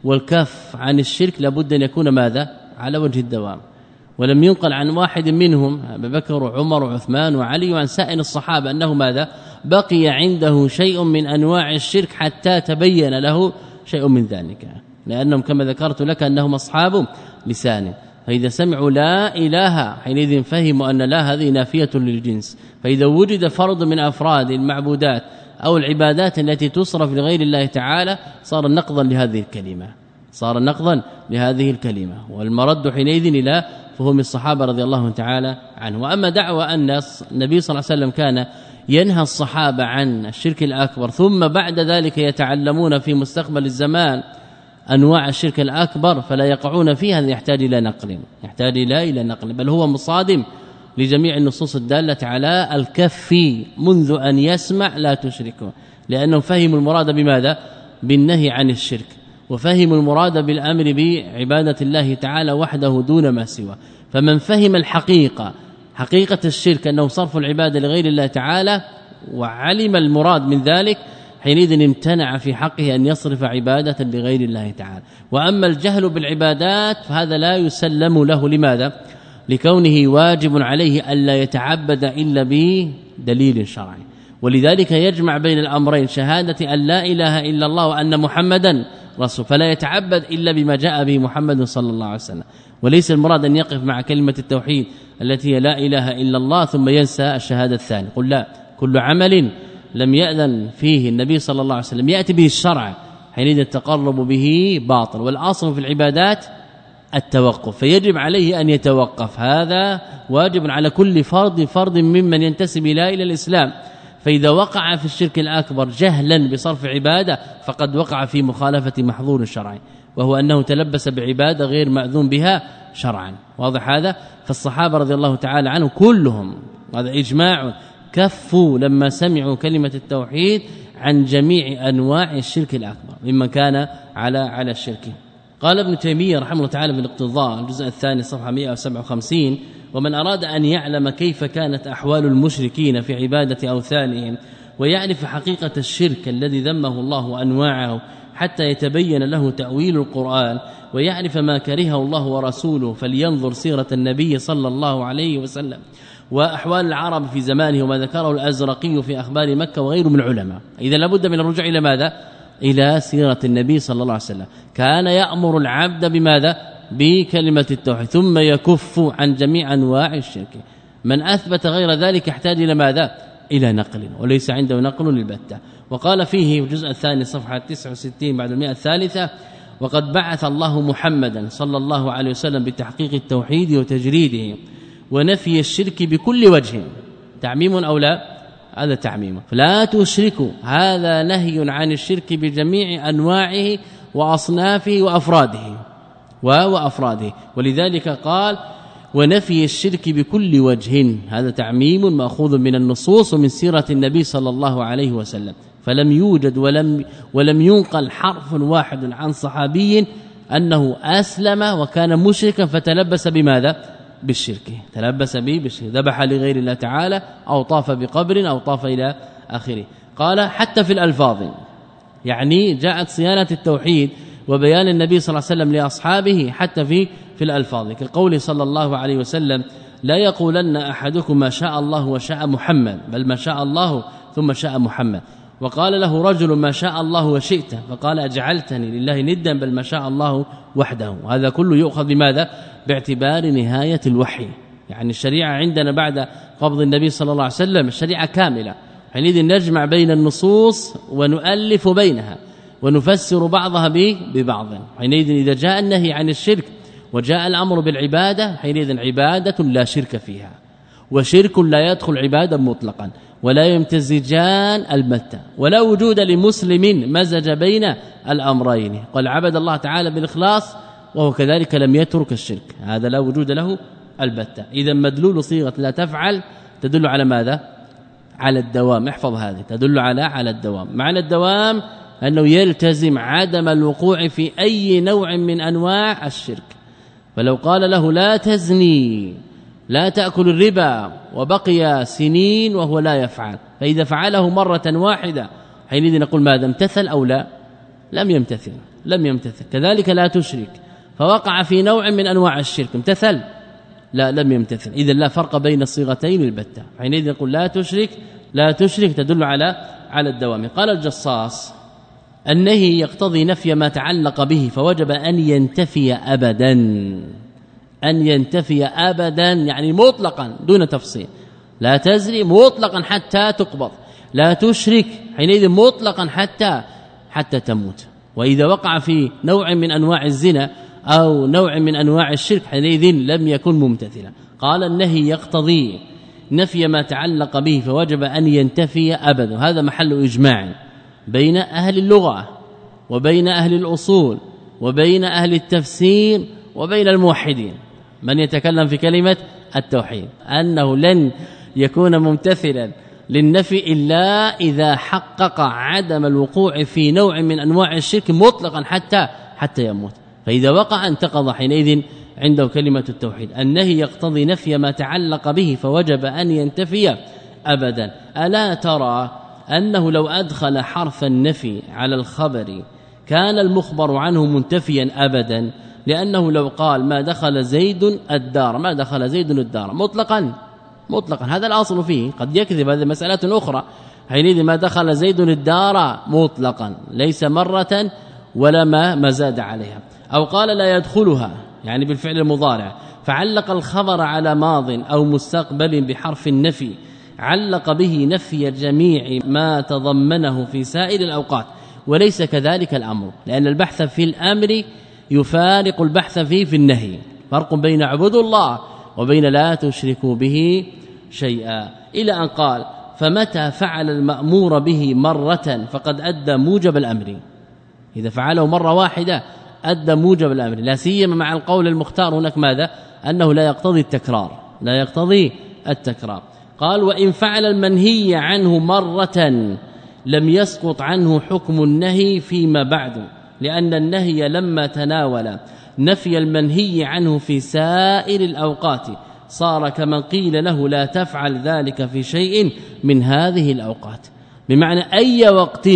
والكف عن الشرك لابد أن يكون ماذا؟ على وجه الدوام. ولم ينقل عن واحد منهم أبي بكر وعمر وعثمان وعلي وعن سائر الصحابة أنه ماذا؟ بقي عنده شيء من أنواع الشرك حتى تبين له شيء من ذلك، لأنهم كما ذكرت لك أنهم أصحاب لسان، فإذا سمعوا لا إله حينئذ فهموا أن لا هذه نافية للجنس. فإذا وجد فرد من أفراد المعبودات أو العبادات التي تصرف لغير الله تعالى صار نقضا لهذه الكلمة، صار نقضا لهذه الكلمة، والمرد حينئذ إلى فهم الصحابة رضي الله تعالى عنه. وأما دعوى أن النبي صلى الله عليه وسلم كان ينهى الصحابة عن الشرك الأكبر ثم بعد ذلك يتعلمون في مستقبل الزمان أنواع الشرك الأكبر فلا يقعون فيها، يحتاج إلى نقل، يحتاج إلى إلى نقل، بل هو مصادم لجميع النصوص الدالة على الكف منذ أن يسمع لا تشركوا، لأنهم فهموا المراد بماذا؟ بالنهي عن الشرك، وفهموا المراد بالأمر بعبادة الله تعالى وحده دون ما سوى. فمن فهم الحقيقة حقيقة الشرك أنه صرف العبادة لغير الله تعالى وعلم المراد من ذلك حينئذ امتنع في حقه أن يصرف عبادة لغير الله تعالى. وأما الجهل بالعبادات فهذا لا يسلم له، لماذا؟ لكونه واجب عليه ألا يتعبد إلا بدليل شرعي، ولذلك يجمع بين الأمرين شهادة أن لا إله إلا الله وأن محمدا رسول، فلا يتعبد إلا بما جاء به محمد صلى الله عليه وسلم. وليس المراد أن يقف مع كلمة التوحيد التي هي لا إله إلا الله ثم ينسى الشهادة الثانية. قل لا، كل عمل لم يأذن فيه النبي صلى الله عليه وسلم يأتي به الشرع حينئذ التقرب به باطل، والأصل في العبادات التوقف، فيجب عليه أن يتوقف، هذا واجب على كل فرد فرد ممن ينتسب إلى إلى الإسلام. فإذا وقع في الشرك الأكبر جهلا بصرف عبادة فقد وقع في مخالفة محظور الشرع، وهو أنه تلبس بعبادة غير مأذون بها شرعا. واضح هذا؟ فالصحابة رضي الله تعالى عنهم كلهم هذا إجماع كفوا لما سمعوا كلمة التوحيد عن جميع أنواع الشرك الأكبر ممن كان على على الشرك. قال ابن تيمية رحمه الله تعالى في الاقتضاء الجزء الثاني صفحة مئة وسبعة وخمسين: ومن أراد أن يعلم كيف كانت أحوال المشركين في عبادة أوثانهم ويعرف حقيقة الشرك الذي ذمه الله وأنواعه حتى يتبين له تأويل القرآن ويعرف ما كرهه الله ورسوله فلينظر سيرة النبي صلى الله عليه وسلم وأحوال العرب في زمانه وما ذكره الأزرقي في أخبار مكة وغيره من العلماء. إذا لابد من الرجوع إلى ماذا؟ إلى سيرة النبي صلى الله عليه وسلم. كان يأمر العبد بماذا؟ بكلمة التوحيد ثم يكف عن جميع أنواع الشرك. من أثبت غير ذلك يحتاج إلى ماذا؟ إلى نقل، وليس عنده نقل للبتة. وقال فيه في الجزء الثاني صفحة تسعة وستين بعد المئة الثالثة: وقد بعث الله محمدا صلى الله عليه وسلم بتحقيق التوحيد وتجريده ونفي الشرك بكل وجه. تعميم أو لا؟ هذا تعميم. فلا تشركوا هذا نهي عن الشرك بجميع أنواعه وأصنافه وأفراده وأفراده ولذلك قال ونفي الشرك بكل وجه. هذا تعميم مأخوذ من النصوص ومن سيرة النبي صلى الله عليه وسلم. فلم يوجد ولم ولم ينقل حرف واحد عن صحابي أنه أسلم وكان مشركا فتلبس بماذا؟ بالشرك. تلبس به بالشرك، ذبح لغير الله تعالى أو طاف بقبر أو طاف إلى آخره. قال حتى في الألفاظ، يعني جاءت صيانة التوحيد وبيان النبي صلى الله عليه وسلم لأصحابه حتى في في الألفاظ، كالقول صلى الله عليه وسلم لا يقولن أحدكم ما شاء الله وشاء محمد، بل ما شاء الله ثم شاء محمد. وقال له رجل ما شاء الله وشئت، فقال أجعلتني لله ندا، بل ما شاء الله وحده. وهذا كله يؤخذ بماذا؟ باعتبار نهاية الوحي. يعني الشريعة عندنا بعد قبض النبي صلى الله عليه وسلم الشريعة كاملة، حينئذ نجمع بين النصوص ونؤلف بينها ونفسر بعضها ببعض. حينئذ إذا جاء النهي عن الشرك وجاء الأمر بالعبادة، حينئذ عبادة لا شرك فيها، وشرك لا يدخل عبادة مطلقا، ولا يمتزجان البتة، ولا وجود لمسلم مزج بين الأمرين. قال عبد الله تعالى بالإخلاص وهو كذلك لم يترك الشرك، هذا لا وجود له البتة. إذا مدلول صيغة لا تفعل تدل على ماذا؟ على الدوام. احفظ هذه، تدل على على الدوام. معنى الدوام أنه يلتزم عدم الوقوع في أي نوع من أنواع الشرك. فلو قال له لا تزني لا تأكل الربا وبقي سنين وهو لا يفعل، فإذا فعله مرة واحدة حينئذ نقول ماذا؟ امتثل أو لا؟ لم يمتثل لم يمتثل. كذلك لا تشرك، فوقع في نوع من أنواع الشرك، امتثل؟ لا لم يمتثل. إذا لا فرق بين الصيغتين البتة. حينئذ نقول لا تشرك لا تشرك تدل على على الدوام. قال الجصاص النهي يقتضي نفي ما تعلق به، فوجب أن ينتفي أبدا، أن ينتفي أبدا يعني مطلقا دون تفصيل. لا تزري مطلقا حتى تقبض، لا تشرك حينئذ مطلقا حتى حتى تموت. وإذا وقع في نوع من أنواع الزنا أو نوع من أنواع الشرك حينئذ لم يكن ممتثلا. قال النهي يقتضي نفي ما تعلق به، فوجب أن ينتفي أبدا. هذا محل إجماع بين أهل اللغة وبين أهل الأصول وبين أهل التفسير وبين الموحدين. من يتكلم في كلمة التوحيد أنه لن يكون ممتثلا للنفي إلا إذا حقق عدم الوقوع في نوع من أنواع الشرك مطلقا حتى حتى يموت. فإذا وقع انتقض حينئذ عنده كلمة التوحيد. النهي يقتضي نفي ما تعلق به، فوجب أن ينتفي أبدا. ألا ترى أنه لو أدخل حرف النفي على الخبر كان المخبر عنه منتفيا أبدا، لأنه لو قال ما دخل زيد الدار، ما دخل زيد الدار مطلقا مطلقا هذا الأصل فيه، قد يكذب، هذه مسألة أخرى. حينئذ ما دخل زيد الدار مطلقا ليس مرة ولا ما مزاد عليها. أو قال لا يدخلها يعني بالفعل المضارع، فعلق الخبر على ماض أو مستقبل بحرف النفي، علق به نفي جميع ما تضمنه في سائر الأوقات، وليس كذلك الأمر، لأن البحث في الأمر يفارق البحث فيه في النهي. فرق بين اعبدوا الله وبين لا تشركوا به شيئا، إلى أن قال فمتى فعل المأمور به مرة فقد أدى موجب الأمر. إذا فعله مرة واحدة أدى موجب الأمر، لا سيما مع القول المختار هناك ماذا؟ أنه لا يقتضي التكرار، لا يقتضي التكرار. قال وإن فعل المنهي عنه مرة لم يسقط عنه حكم النهي فيما بعد، لأن النهي لما تناول نفي المنهي عنه في سائر الأوقات صار كمن قيل له لا تفعل ذلك في شيء من هذه الأوقات، بمعنى أي وقت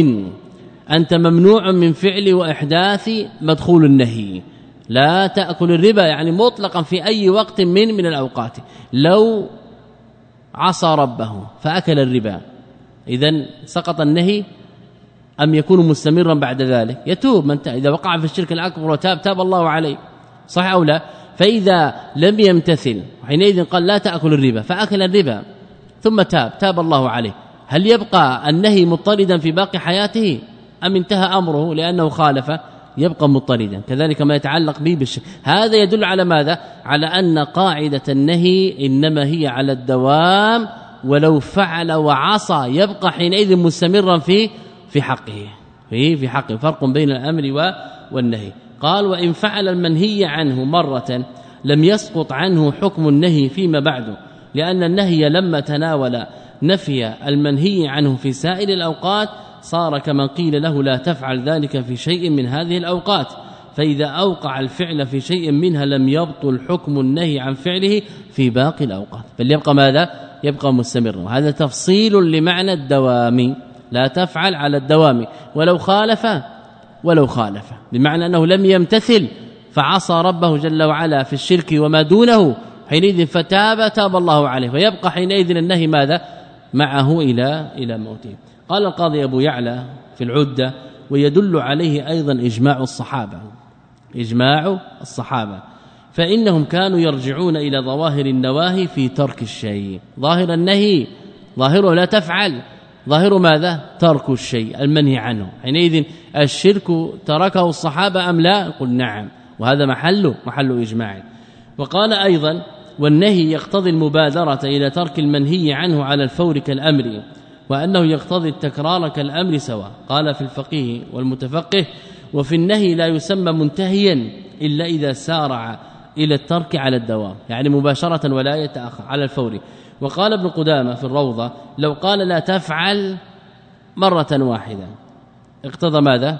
أنت ممنوع من فعل وإحداث مدخول النهي. لا تأكل الربا يعني مطلقا في أي وقت من من الأوقات. لو عصى ربه فأكل الربا إذن سقط النهي أم يكون مستمرا بعد ذلك؟ يتوب من إذا وقع في الشرك الأكبر وتاب تاب الله عليه، صح أو لا؟ فإذا لم يمتثل حينئذ قال لا تأكل الربا فأكل الربا ثم تاب تاب الله عليه، هل يبقى النهي مضطردا في باقي حياته أم انتهى أمره لأنه خالف؟ يبقى مضطردا. كذلك ما يتعلق به بالشرك. هذا يدل على ماذا؟ على أن قاعدة النهي إنما هي على الدوام، ولو فعل وعصى يبقى حينئذ مستمرا في في حقه في في حقه. فرق بين الأمر والنهي. قال وإن فعل المنهي عنه مرة لم يسقط عنه حكم النهي فيما بعد، لأن النهي لما تناول نفي المنهي عنه في سائر الأوقات صار كما قيل له لا تفعل ذلك في شيء من هذه الأوقات، فإذا أوقع الفعل في شيء منها لم يبطل حكم النهي عن فعله في باقي الأوقات، بل يبقى ماذا؟ يبقى مستمرا. هذا تفصيل لمعنى الدوام، لا تفعل على الدوام ولو خالف ولو خالف، بمعنى أنه لم يمتثل فعصى ربه جل وعلا في الشرك وما دونه، حينئذ فتاب تاب الله عليه، ويبقى حينئذ النهي ماذا؟ معه إلى إلى موته. قال القاضي أبو يعلى في العدة ويدل عليه أيضا إجماع الصحابة إجماع الصحابة فإنهم كانوا يرجعون إلى ظواهر النواهي في ترك الشيء. ظاهر النهي ظاهره لا تفعل، ظاهر ماذا؟ ترك الشيء المنهي عنه. حينئذ الشرك تركه الصحابة أم لا؟ قل نعم، وهذا محل محل إجماع. وقال أيضا والنهي يقتضي المبادرة إلى ترك المنهي عنه على الفور كالأمر، وأنه يقتضي التكرار كالأمر سواء. قال في الفقيه والمتفقه وفي النهي لا يسمى منتهيا إلا إذا سارع إلى الترك على الدوام، يعني مباشرة ولا يتأخر على الفور. وقال ابن قدامة في الروضة لو قال لا تفعل مرة واحدة اقتضى ماذا؟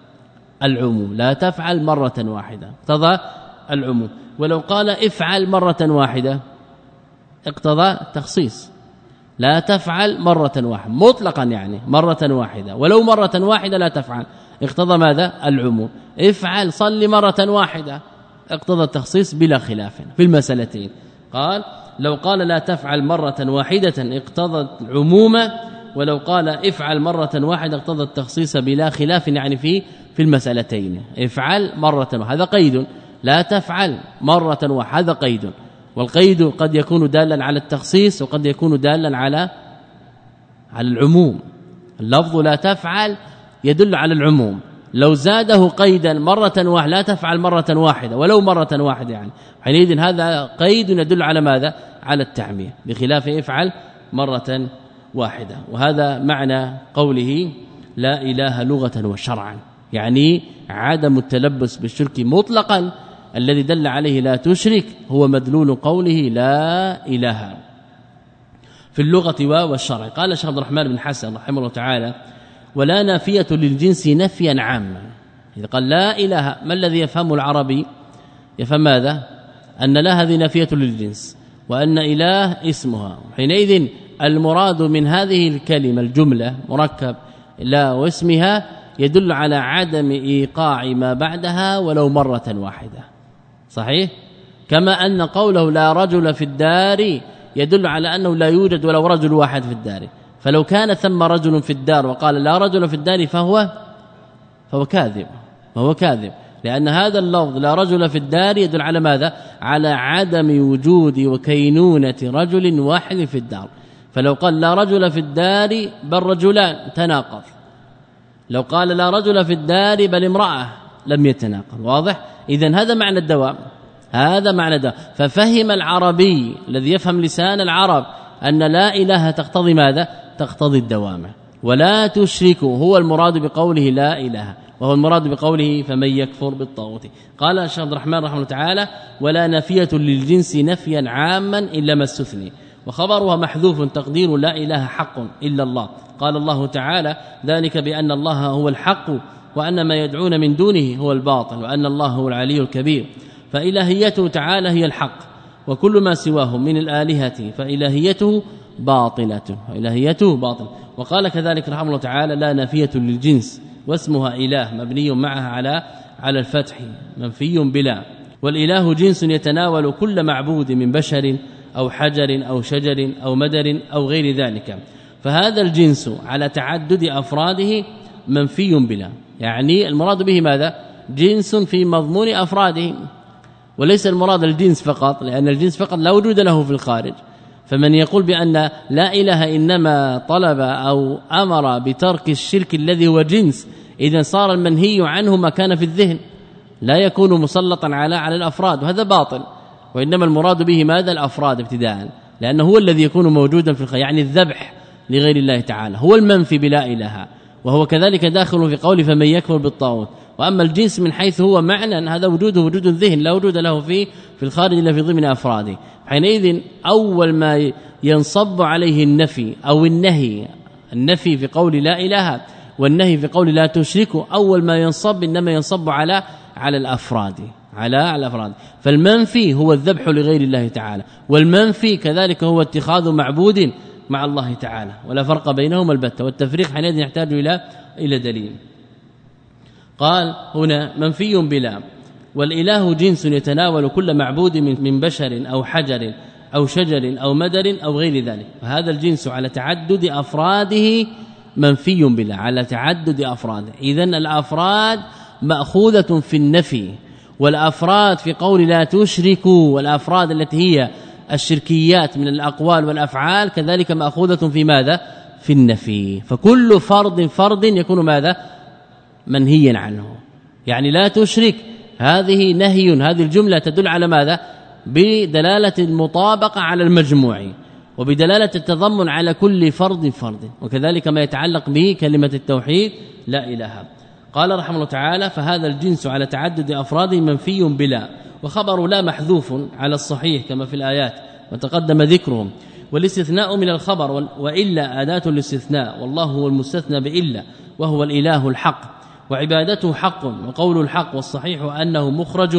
العموم، لا تفعل مرة واحدة اقتضى العموم، ولو قال افعل مرة واحدة اقتضى التخصيص، لا تفعل مرة واحدة مطلقا يعني مرة واحدة، ولو مرة واحدة لا تفعل اقتضى ماذا؟ العموم. افعل صلي مرة واحدة اقتضى التخصيص بلا خلاف في المسألتين. قال لو قال لا تفعل مرة واحدة اقتضى العموم، ولو قال افعل مرة واحدة اقتضى التخصيص بلا خلاف، يعني في في المسألتين. افعل مرة واحدة هذا قيد، لا تفعل مرة واحدة هذا قيد، والقيد قد يكون دالا على التخصيص وقد يكون دالا على على العموم. اللفظ لا تفعل يدل على العموم، لو زاده قيدا مرة واحدة لا تفعل مرة واحدة ولو مرة واحدة يعني حينئذ هذا قيد يدل على ماذا؟ على التعمية، بخلاف افعل مرة واحدة. وهذا معنى قوله لا إله لغة وشرعا، يعني عدم التلبس بالشرك مطلقا الذي دل عليه لا تشرك هو مدلول قوله لا إله في اللغة والشرع. قال الشيخ عبد الرحمن بن حسن رحمه الله تعالى ولا نافية للجنس نفيا عاما. إذا قال لا إله ما الذي يفهمه العربي؟ يفهم ماذا؟ أن لا هذه نافية للجنس وأن إله اسمها، حينئذ المراد من هذه الكلمة الجملة مركب لا واسمها يدل على عدم إيقاع ما بعدها ولو مرة واحدة، صحيح؟ كما أن قوله لا رجل في الدار يدل على أنه لا يوجد ولو رجل واحد في الدار، فلو كان ثم رجل في الدار وقال لا رجل في الدار فهو فهو كاذب فهو كاذب لأن هذا اللفظ لا رجل في الدار يدل على ماذا؟ على عدم وجود وكينونة رجل واحد في الدار. فلو قال لا رجل في الدار بل رجلان تناقض، لو قال لا رجل في الدار بل امرأة لم يتناقض. واضح؟ إذن هذا معنى الدوام، هذا معنى الدوام. ففهم العربي الذي يفهم لسان العرب أن لا إله تقتضي ماذا؟ تقتضي الدوام. ولا تشركوا هو المراد بقوله لا إله، وهو المراد بقوله فمن يكفر بالطاغوت. قال الشيخ عبد الرحمن رحمه الله تعالى ولا نافية للجنس نفيا عاما إلا ما استثني، وخبرها محذوف تقدير لا إله حق إلا الله. قال الله تعالى ذلك بأن الله هو الحق وأن ما يدعون من دونه هو الباطل وأن الله هو العلي الكبير. فإلهيته تعالى هي الحق، وكل ما سواه من الآلهة فإلهيته باطلة وإلهيته باطل. وقال كذلك رحمه الله تعالى لا نافية للجنس واسمها إله مبني معها على على الفتح منفي بلا، والإله جنس يتناول كل معبود من بشر أو حجر أو شجر أو مدر أو غير ذلك، فهذا الجنس على تعدد أفراده منفي بلا، يعني المراد به ماذا؟ جنس في مضمون أفراده، وليس المراد الجنس فقط، لأن الجنس فقط لا وجود له في الخارج. فمن يقول بأن لا إله إنما طلب أو أمر بترك الشرك الذي هو جنس إذن صار المنهي عنه ما كان في الذهن لا يكون مسلطا على على الأفراد، وهذا باطل، وإنما المراد به ماذا؟ الأفراد ابتداء، لأنه هو الذي يكون موجودا في الخير، يعني الذبح لغير الله تعالى هو المنفي بلا إله، وهو كذلك داخل في قول فمن يكفر بالطاغوت. وأما الجنس من حيث هو معنى هذا وجوده وجود الذهن لا وجود له في في الخارج إلا في ضمن أفراده. حينئذ أول ما ينصب عليه النفي أو النهي، النفي في قول لا إله والنهي في قول لا تشركوا، أول ما ينصب إنما ينصب على على الأفراد على على الأفراد. فالمنفي هو الذبح لغير الله تعالى، والمنفي كذلك هو اتخاذ معبود مع الله تعالى، ولا فرق بينهما البتة، والتفريق حينئذ يحتاج إلى إلى دليل. قال هنا منفي بلا، والإله جنس يتناول كل معبود من بشر أو حجر أو شجر أو مدر أو غير ذلك، فهذا الجنس على تعدد أفراده منفي بلا، على تعدد أفراده. إذن الأفراد مأخوذة في النفي، والأفراد في قول لا تشركوا، والأفراد التي هي الشركيات من الأقوال والأفعال كذلك مأخوذة في ماذا؟ في النفي. فكل فرد فرد يكون ماذا؟ منهيا عنه، يعني لا تشرك هذه نهي، هذه الجملة تدل على ماذا؟ بدلالة المطابقة على المجموع، وبدلالة التضمن على كل فرد فرد، وكذلك ما يتعلق بكلمة التوحيد لا إله. قال رحمه الله تعالى فهذا الجنس على تعدد أفراده منفي بلا، وخبر لا محذوف على الصحيح كما في الآيات وتقدم ذكرهم، والاستثناء من الخبر وإلا أداة الاستثناء، والله هو المستثنى بإلا وهو الإله الحق، وعبادته حق، وقول الحق، والصحيح أنه مخرج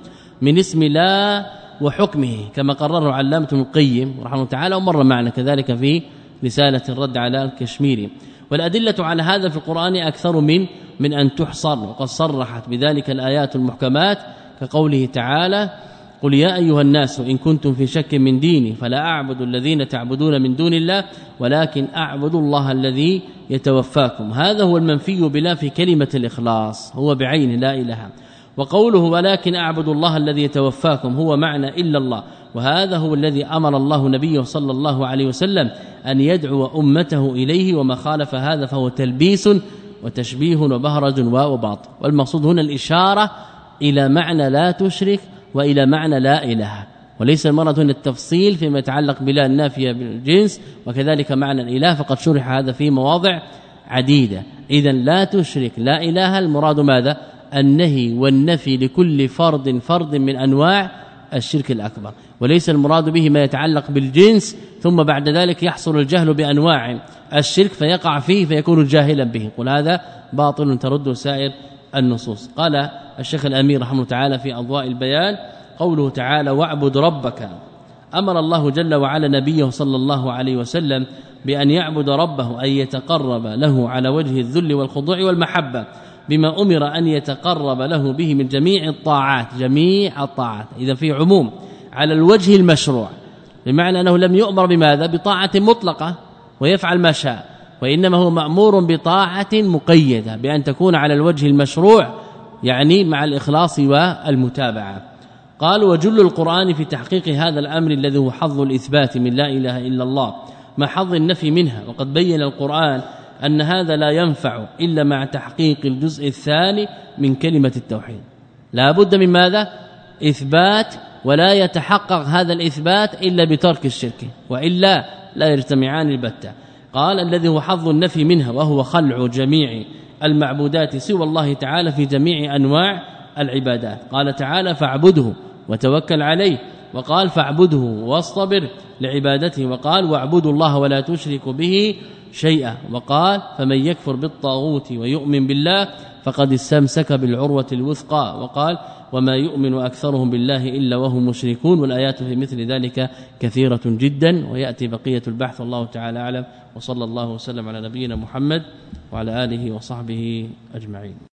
من اسم لا وحكمه كما قرره علامة القيم رحمه الله تعالى، ومر معنا كذلك في رسالة الرد على الكشميري. والأدلة على هذا في القرآن أكثر من من أن تحصر، وقد صرحت بذلك الآيات المحكمات كقوله تعالى قل يا أيها الناس إن كنتم في شك من ديني فلا أعبد الذين تعبدون من دون الله ولكن أعبد الله الذي يتوفاكم. هذا هو المنفي بلا في كلمة الإخلاص، هو بعين لا إله. وقوله ولكن أعبد الله الذي يتوفاكم هو معنى إلا الله، وهذا هو الذي أمر الله نبيه صلى الله عليه وسلم أن يدعو أمته إليه، وما خالف هذا فهو تلبيس وتشبيه وبهرج وباطل. والمقصود هنا الإشارة إلى معنى لا تشرك وإلى معنى لا إله، وليس المراد هنا التفصيل فيما يتعلق بلا النافية بالجنس، وكذلك معنى الإله فقد شرح هذا في مواضع عديدة. إذن لا تشرك لا إله المراد ماذا؟ النهي والنفي لكل فرد فرد من أنواع الشرك الأكبر، وليس المراد به ما يتعلق بالجنس ثم بعد ذلك يحصل الجهل بأنواع الشرك فيقع فيه فيكون جاهلا به، قل هذا باطل ترد سائر النصوص. قال الشيخ الأمير رحمه الله تعالى في أضواء البيان قوله تعالى واعبد ربك، أمر الله جل وعلا نبيه صلى الله عليه وسلم بأن يعبد ربه، أن يتقرب له على وجه الذل والخضوع والمحبة بما أمر أن يتقرب له به من جميع الطاعات، جميع الطاعات إذا في عموم على الوجه المشروع، بمعنى أنه لم يؤمر بماذا؟ بطاعة مطلقة ويفعل ما شاء، وإنما هو مأمور بطاعة مقيدة بأن تكون على الوجه المشروع، يعني مع الإخلاص والمتابعة. قال وجل القرآن في تحقيق هذا الأمر الذي هو حظ الإثبات من لا إله إلا الله ما حظ النفي منها، وقد بين القرآن أن هذا لا ينفع إلا مع تحقيق الجزء الثاني من كلمة التوحيد. لا بد من ماذا؟ إثبات، ولا يتحقق هذا الإثبات إلا بترك الشرك، وإلا لا يجتمعان البتة. قال الذي هو حظ النفي منها وهو خلع جميع المعبودات سوى الله تعالى في جميع أنواع العبادات. قال تعالى فاعبده وتوكل عليه، وقال فاعبده واصطبر لعبادته، وقال واعبدوا الله ولا تشركوا به شيئا، وقال فمن يكفر بالطاغوت ويؤمن بالله فقد استمسك بالعروة الوثقى، وقال وما يؤمن أكثرهم بالله إلا وهم مشركون. والآيات في مثل ذلك كثيرة جدا، ويأتي بقية البحث والله تعالى أعلم، وصلى الله وسلم على نبينا محمد وعلى آله وصحبه أجمعين.